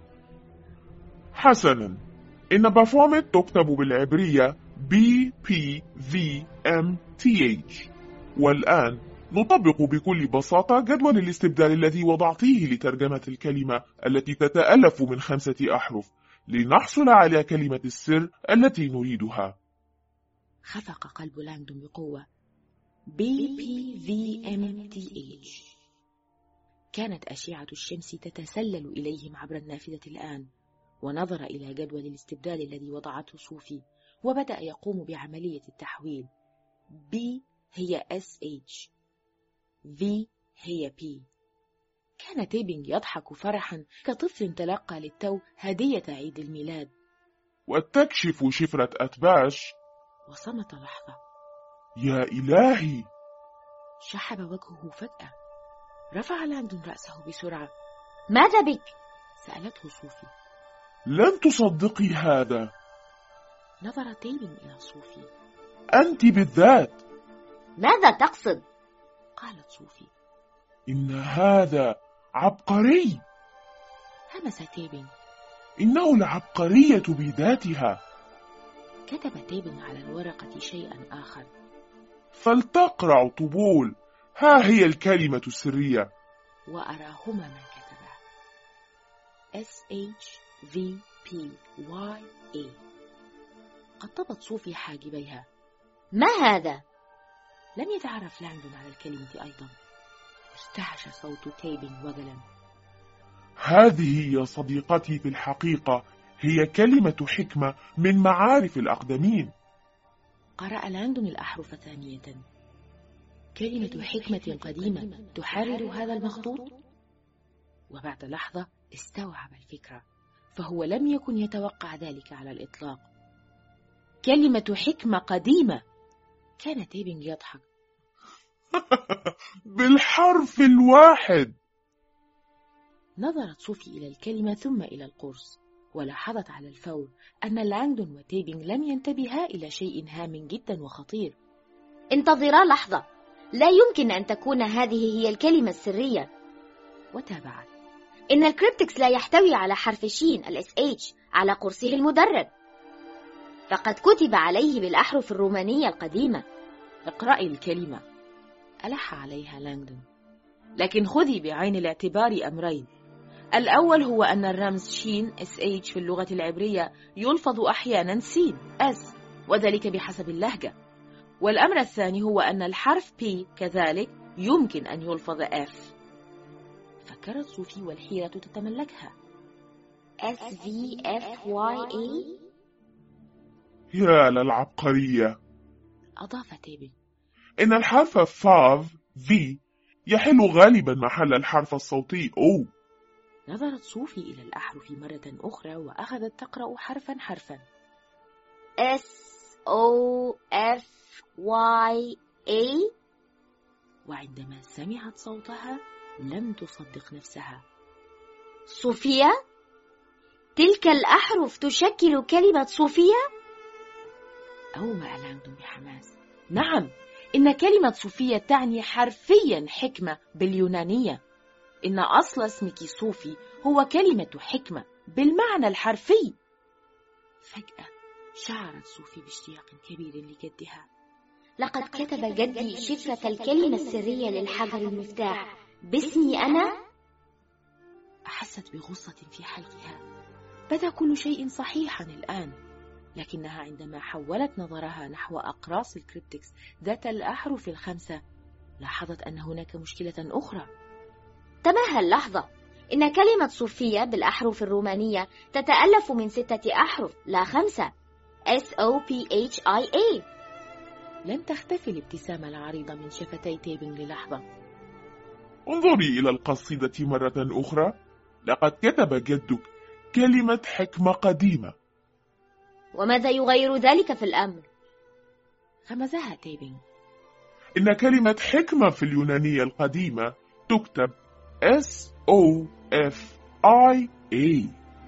حسنا، إن بافومت تكتب بالعبرية بي بي في إم تي إتش، والآن نطبق بكل بساطة جدول الاستبدال الذي وضعتيه لترجمة الكلمة التي تتألف من خمسة أحرف لنحصل على كلمة السر التي نريدها. خفق قلب لانغدون بقوة. بي بي في إم تي إتش. كانت أشعة الشمس تتسلل إليهم عبر النافذة الآن، ونظر إلى جدول الاستبدال الذي وضعته صوفي وبدأ يقوم بعملية التحويل. B هي إس إتش، V هي P. كان تيبن يضحك فرحا كطفل تلقى للتو هدية عيد الميلاد. وتكشف شفرة أتباش. وصمت لحظة. يا إلهي! شحب وجهه فجأة. رفع لانغدون رأسه بسرعة. ماذا بك؟ سألته صوفي. لن تصدقي هذا. نظر تيبن إلى صوفي. أنت بالذات. ماذا تقصد؟ قالت صوفي. إن هذا عبقري. همس تيبن. إنه العبقرية بذاتها. كتب تيبن على الورقة شيئا آخر. فلتقرع طبول، ها هي الكلمة السرية. وأراهما ما كتبه. إس إتش في بي واي إيه. قطبت صوفي حاجبيها. ما هذا؟ لم يتعرف لانغدون على الكلمة أيضا. ارتعش صوت تيبن وجلا. هذه يا صديقتي في الحقيقة هي كلمة حكمة من معارف الأقدمين. قرأ لانغدون الأحرف ثانية. كلمة حكمة قديمة تحرر هذا المخطوط. وبعد لحظة استوعب الفكرة، فهو لم يكن يتوقع ذلك على الإطلاق. كلمة حكمة قديمة. كان تيبن يضحك. بالحرف الواحد. نظرت صوفي إلى الكلمة ثم إلى القرص، ولاحظت على الفور أن لانغدون وتيبينغ لم ينتبها إلى شيء هام جدا وخطير. انتظرا لحظة، لا يمكن أن تكون هذه هي الكلمة السرية. وتابعت: إن الكريبتكس لا يحتوي على حرف شين ال إس إتش على قرصه المدرج، فقد كتب عليه بالأحرف الرومانية القديمة. اقرأي الكلمة، ألح عليها لانغدون، لكن خذي بعين الاعتبار أمرين. الأول هو أن الرمز شين إس إتش في اللغة العبرية يلفظ أحيانا سين اس، وذلك بحسب اللهجة. والأمر الثاني هو أن الحرف بي كذلك يمكن أن يلفظ اف. فكرت صوفي والحيرة تتملكها. إس في إف واي إيه؟ يا للعبقرية، أضاف تيبينغ. إن الحرف فاف في يحل غالبا محل الحرف الصوتي أو. نظرت صوفي إلى الأحرف مرة أخرى وأخذت تقرأ حرفا حرفا. إس أو إف واي إيه. وعندما سمعت صوتها لم تصدق نفسها. صوفيا؟ تلك الأحرف تشكل كلمة صوفيا؟ أومأ لانغدون بحماس. نعم، إن كلمة صوفيا تعني حرفيا حكمة باليونانية. إن أصل اسمك صوفي هو كلمة حكمة بالمعنى الحرفي. فجأة شعرت صوفي باشتياق كبير لجدها. لقد كتب جدي شفرة الكلمة السرية للحجر المفتاح باسمي أنا. أحست بغصة في حلقها. بدا كل شيء صحيحا الآن، لكنها عندما حولت نظرها نحو أقراص الكريبتكس ذات الأحرف الخمسة لاحظت أن هناك مشكلة أخرى. تمهل لحظة، إن كلمة صوفيا بالأحرف الرومانية تتألف من ستة أحرف لا خمسة. إس أو بي إتش آي إيه. لم تختفي الابتسامة العريضة من شفتي تيبينغ للحظة. انظري إلى القصيدة مرة أخرى، لقد كتب جدك كلمة حكمة قديمة. وماذا يغير ذلك في الأمر؟ غمزها تيبينغ. إن كلمة حكمة في اليونانية القديمة تكتب إس أو إف آي إيه.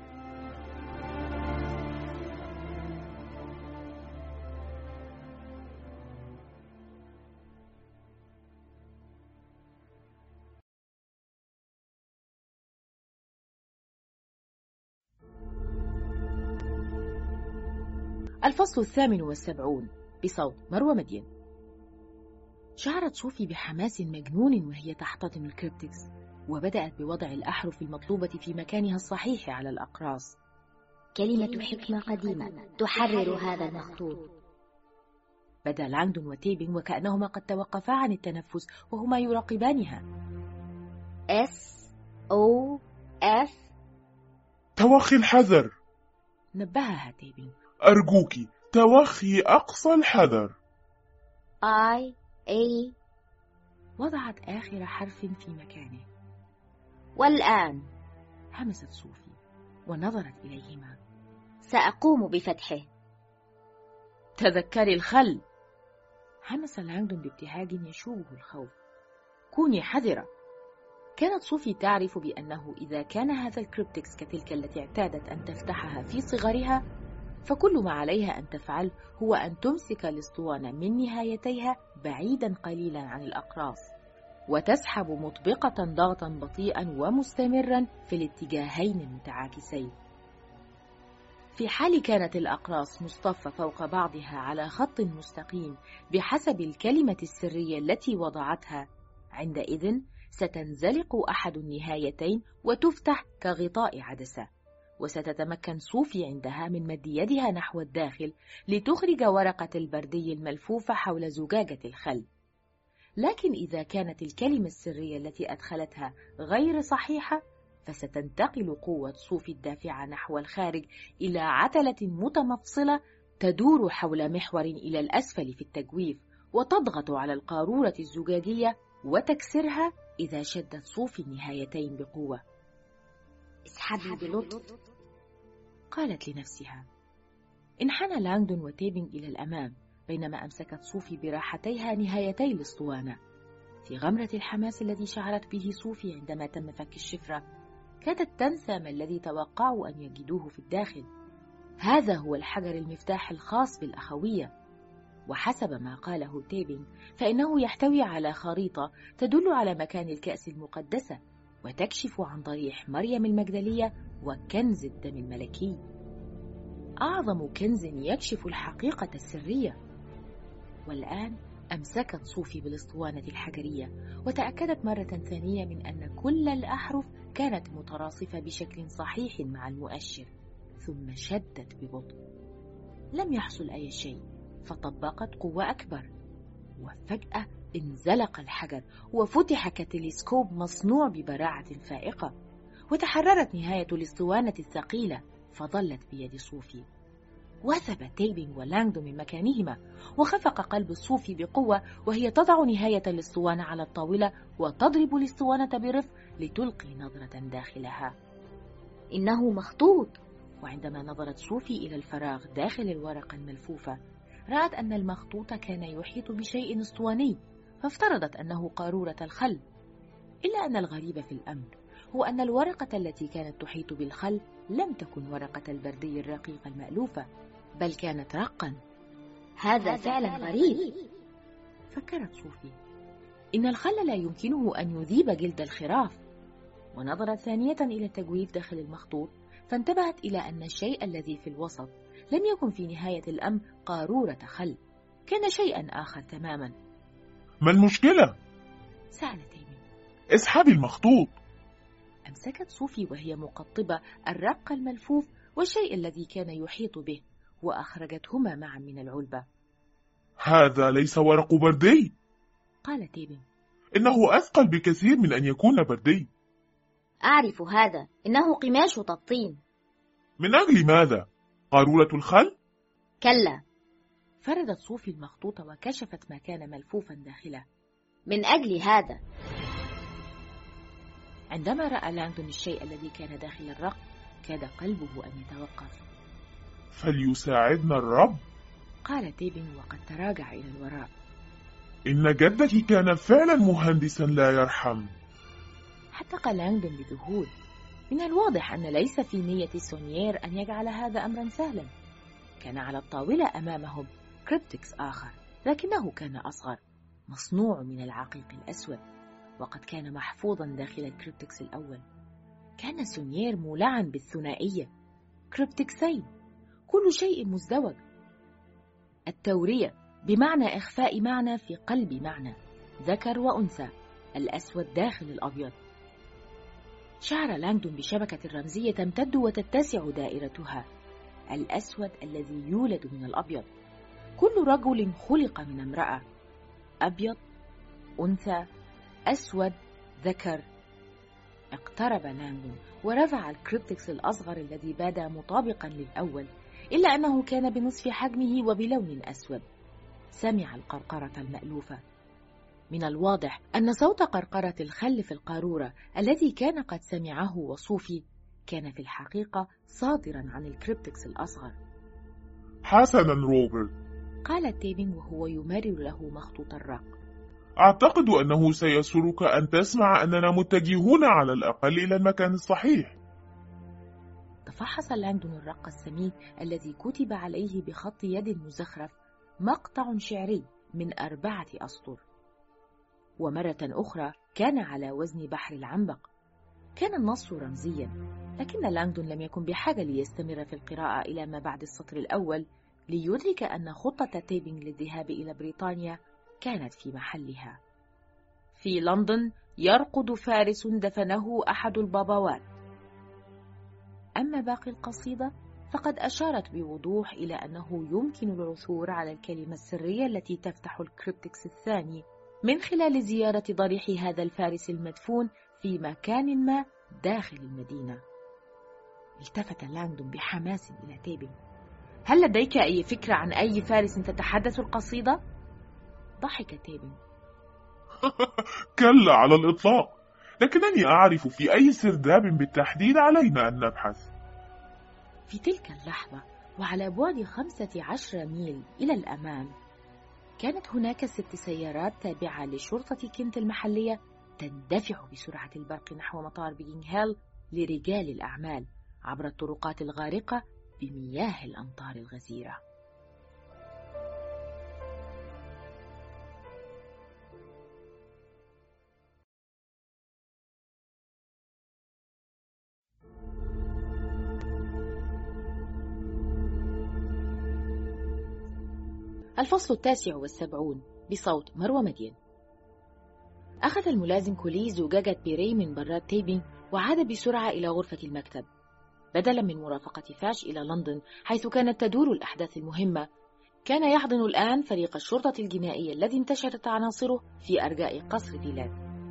الفصل الثامن والسبعون بصوت مروى مدين. شعرت صوفي بحماس مجنون وهي تحتضن الكريبتكس، وبدأت بوضع الأحرف المطلوبة في مكانها الصحيح على الأقراص. كلمة حكمة قديمة تحرر هذا المخطوط. بدا لانغدون وتيبينغ وكأنهما قد توقفا عن التنفس وهما يراقبانها. إس أو إف. توخي الحذر، نبهها تيبينغ. أرجوك توخي أقصى الحذر. آي إيه. وضعت آخر حرف في مكانه. والآن؟ همست صوفي ونظرت إليهما. سأقوم بفتحه. تذكري الخل. همس لانغدون بابتهاج يشوبه الخوف. كوني حذرة. كانت صوفي تعرف بأنه إذا كان هذا الكريبتكس كتلك التي اعتادت أن تفتحها في صغرها، فكل ما عليها أن تفعل هو أن تمسك الاسطوانة من نهايتيها بعيدا قليلا عن الأقراص، وتسحب مطبقة ضغطا بطيئا ومستمرا في الاتجاهين المتعاكسين. في حال كانت الأقراص مصطفة فوق بعضها على خط مستقيم بحسب الكلمة السرية التي وضعتها، عندئذ ستنزلق أحد النهايتين وتفتح كغطاء عدسة، وستتمكن صوفي عندها من مد يدها نحو الداخل لتخرج ورقة البردي الملفوفة حول زجاجة الخل. لكن إذا كانت الكلمة السرية التي أدخلتها غير صحيحة، فستنتقل قوة صوفي الدافعة نحو الخارج إلى عتلة متمفصلة تدور حول محور إلى الأسفل في التجويف، وتضغط على القارورة الزجاجية وتكسرها إذا شدت صوفي النهايتين بقوة. اسحبي بلطف، قالت لنفسها. انحنى لانغدون وتيبينغ إلى الأمام بينما أمسكت صوفي براحتيها نهايتي الاسطوانة. في غمرة الحماس الذي شعرت به صوفي عندما تم فك الشفرة، كادت تنسى ما الذي توقعوا أن يجدوه في الداخل. هذا هو الحجر المفتاح الخاص بالأخوية، وحسب ما قاله تيبينغ فإنه يحتوي على خريطة تدل على مكان الكأس المقدسة وتكشف عن ضريح مريم المجدلية وكنز الدم الملكي، أعظم كنز يكشف الحقيقة السرية. والآن أمسكت صوفي بالاسطوانة الحجرية وتأكدت مرة ثانية من أن كل الأحرف كانت متراصفة بشكل صحيح مع المؤشر، ثم شدت ببطء. لم يحصل أي شيء، فطبقت قوة أكبر، وفجأة انزلق الحجر وفتح كتلسكوب مصنوع ببراعة فائقة، وتحررت نهاية الاسطوانة الثقيلة فظلت بيد صوفي. وثب تيبينغ ولانغدون من مكانهما، وخفق قلب صوفي بقوة وهي تضع نهاية الاسطوانة على الطاولة وتضرب الاسطوانة برفق لتلقي نظرة داخلها. إنه مخطوط. وعندما نظرت صوفي إلى الفراغ داخل الورقة الملفوفة رأت أن المخطوط كان يحيط بشيء اسطواني، فافترضت أنه قارورة الخل. إلا أن الغريب في الأمر هو أن الورقة التي كانت تحيط بالخل لم تكن ورقة البردي الرقيق المألوفة، بل كانت رقا. هذا فعلا غريب، فكرت صوفي. إن الخل لا يمكنه أن يذيب جلد الخراف. ونظرت ثانية إلى التجويف داخل المخطوط، فانتبهت إلى أن الشيء الذي في الوسط لم يكن في نهاية الأمر قارورة خل، كان شيئا آخر تماما. ما المشكلة؟ سأل تيمي. اسحبي المخطوط. أمسكت صوفي وهي مقطبة الرق الملفوف والشيء الذي كان يحيط به، وأخرجتهما معا من العلبة. هذا ليس ورق بردي، قال تيبينغ. إنه أثقل بكثير من أن يكون بردي. أعرف هذا، إنه قماش تبطين. من أجل ماذا؟ قارورة الخل؟ كلا. فردت صوفي المخطوط وكشفت ما كان ملفوفا داخله. من أجل هذا. عندما رأى لانغدون الشيء الذي كان داخل الرق كاد قلبه أن يتوقف. فليساعدنا الرب، قال تيبينغ وقد تراجع إلى الوراء. إن جدك كان فعلا مهندسا لا يرحم. حتى لانغدون بذهول. من الواضح أن ليس في نية سونيير أن يجعل هذا أمرا سهلا. كان على الطاولة أمامهم كريبتكس آخر، لكنه كان أصغر، مصنوع من العقيق الأسود، وقد كان محفوظا داخل الكريبتكس الأول. كان سونيير مولعا بالثنائية، كريبتكسين، كل شيء مزدوج. التورية بمعنى إخفاء معنى في قلب معنى، ذكر وأنثى، الأسود داخل الأبيض. شعر لانغدون بشبكة رمزية تمتد وتتسع دائرتها، الأسود الذي يولد من الأبيض. كل رجل خلق من امرأة، أبيض، أنثى، أسود، ذكر. اقترب لانغدون ورفع الكريبتكس الأصغر الذي بدا مطابقا للأول، إلا أنه كان بنصف حجمه وبلون أسود. سمع القرقرة المألوفة. من الواضح أن صوت قرقرة الخل في القارورة الذي كان قد سمعه وصوفي كان في الحقيقة صادرا عن الكريبتكس الأصغر. حسنا روبرت، قال تيبينغ وهو يمرر له مخطوط الرق. أعتقد أنه سيسرك أن تسمع أننا متجهون على الأقل إلى المكان الصحيح. تفحص لانغدون الرق السميك الذي كتب عليه بخط يد مزخرف مقطع شعري من أربعة أسطر، ومرة أخرى كان على وزن بحر العنبق. كان النص رمزيا، لكن لانغدون لم يكن بحاجة ليستمر في القراءة إلى ما بعد السطر الأول ليدرك أن خطة تيبينغ للذهاب إلى بريطانيا كانت في محلها. في لندن يرقد فارس دفنه أحد البابوات. أما باقي القصيدة فقد أشارت بوضوح إلى أنه يمكن العثور على الكلمة السرية التي تفتح الكريبتكس الثاني من خلال زيارة ضريح هذا الفارس المدفون في مكان ما داخل المدينة. التفت لانغدون بحماس إلى تيبينغ. هل لديك أي فكرة عن أي فارس تتحدث القصيدة؟ ضحك تيبينغ. كلا على الإطلاق، لكنني أعرف في أي سرداب بالتحديد علينا أن نبحث. في تلك اللحظة وعلى بعد خمسة عشر ميل إلى الأمام كانت هناك ست سيارات تابعة لشرطة كنت المحلية تندفع بسرعة البرق نحو مطار بيكنغهام لرجال الأعمال عبر الطرقات الغارقة بمياه الأمطار الغزيرة. الفصل التاسع والسبعون بصوت مروى مدين. أخذ الملازم كولي زجاجة بيري من براد تيبينغ وعاد بسرعة إلى غرفة المكتب. بدلا من مرافقة فاش إلى لندن حيث كانت تدور الأحداث المهمة، كان يحضن الآن فريق الشرطة الجنائية الذي انتشرت عناصره في أرجاء قصر ديلان.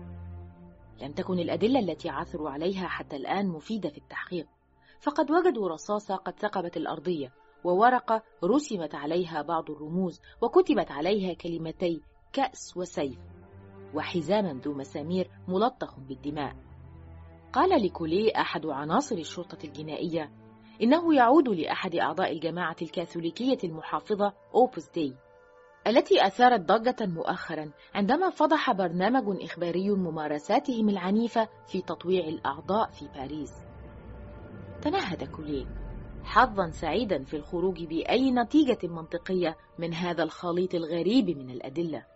لم تكن الأدلة التي عثروا عليها حتى الآن مفيدة في التحقيق، فقد وجدوا رصاصة قد ثقبت الأرضية، وورقة رسمت عليها بعض الرموز وكتبت عليها كلمتي كأس وسيف، وحزاما ذو مسامير ملطخ بالدماء. قال لكولي أحد عناصر الشرطة الجنائية إنه يعود لأحد أعضاء الجماعة الكاثوليكية المحافظة أوبوس دي، التي أثارت ضجة مؤخرا عندما فضح برنامج إخباري ممارساتهم العنيفة في تطويع الأعضاء في باريس. تنهد كولي حظا سعيدا في الخروج بأي نتيجة منطقية من هذا الخليط الغريب من الأدلة.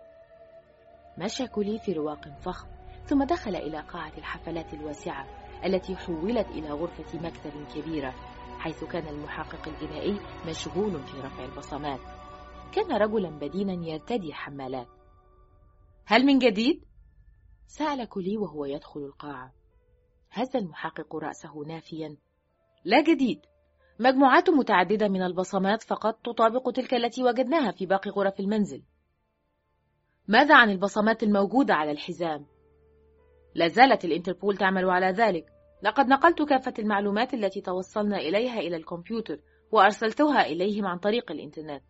مشى كولي في رواق فخم، ثم دخل إلى قاعة الحفلات الواسعة التي حولت إلى غرفة مكتب كبيرة، حيث كان المحقق الجنائي مشغول في رفع البصمات. كان رجلا بدينا يرتدي حمالات. هل من جديد؟ سأل كولي وهو يدخل القاعة. هز المحقق رأسه نافيا. لا جديد، مجموعات متعددة من البصمات فقط تطابق تلك التي وجدناها في باقي غرف المنزل. ماذا عن البصمات الموجودة على الحزام؟ لا زالت الانتربول تعمل على ذلك. لقد نقلت كافة المعلومات التي توصلنا إليها إلى الكمبيوتر وأرسلتها إليهم عن طريق الإنترنت.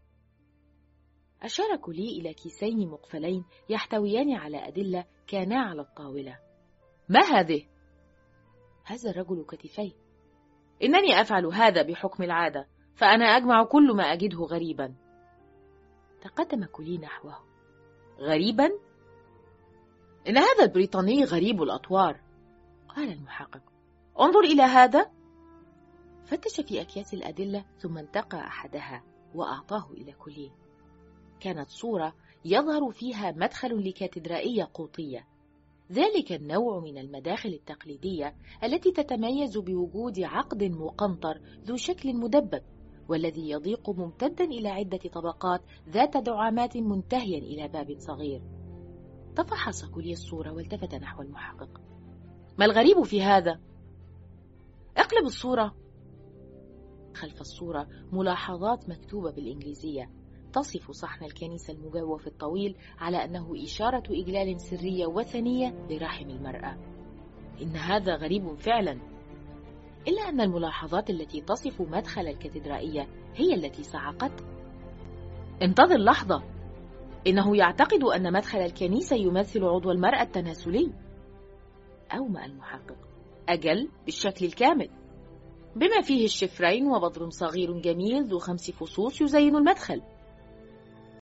أشار كولي إلى كيسين مقفلين يحتويان على أدلة كانا على الطاولة. ما هذه؟ هز الرجل كتفيه. إنني أفعل هذا بحكم العادة، فأنا أجمع كل ما أجده غريبا. تقدم كولي نحوه. غريبا؟ إن هذا البريطاني غريب الأطوار، قال المحقق. انظر إلى هذا. فتش في أكياس الأدلة ثم انتقى أحدها وأعطاه إلى كولي. كانت صورة يظهر فيها مدخل لكاتدرائية قوطية، ذلك النوع من المداخل التقليدية التي تتميز بوجود عقد مقنطر ذو شكل مدبب، والذي يضيق ممتدا إلى عدة طبقات ذات دعامات منتهيا إلى باب صغير. تفحص كولي الصورة والتفت نحو المحقق. ما الغريب في هذا؟ اقلب الصورة. خلف الصورة ملاحظات مكتوبة بالإنجليزية تصف صحن الكنيسة المجوف الطويل على أنه إشارة إجلال سرية وثنية لرحم المرأة. إن هذا غريب فعلا، إلا أن الملاحظات التي تصف مدخل الكاتدرائية هي التي صعقت. انتظر لحظة، إنه يعتقد أن مدخل الكنيسة يمثل عضو المرأة التناسلي. أومأ المحقق. أجل، بالشكل الكامل، بما فيه الشفرين وبدر صغير جميل ذو خمس فصوص يزين المدخل.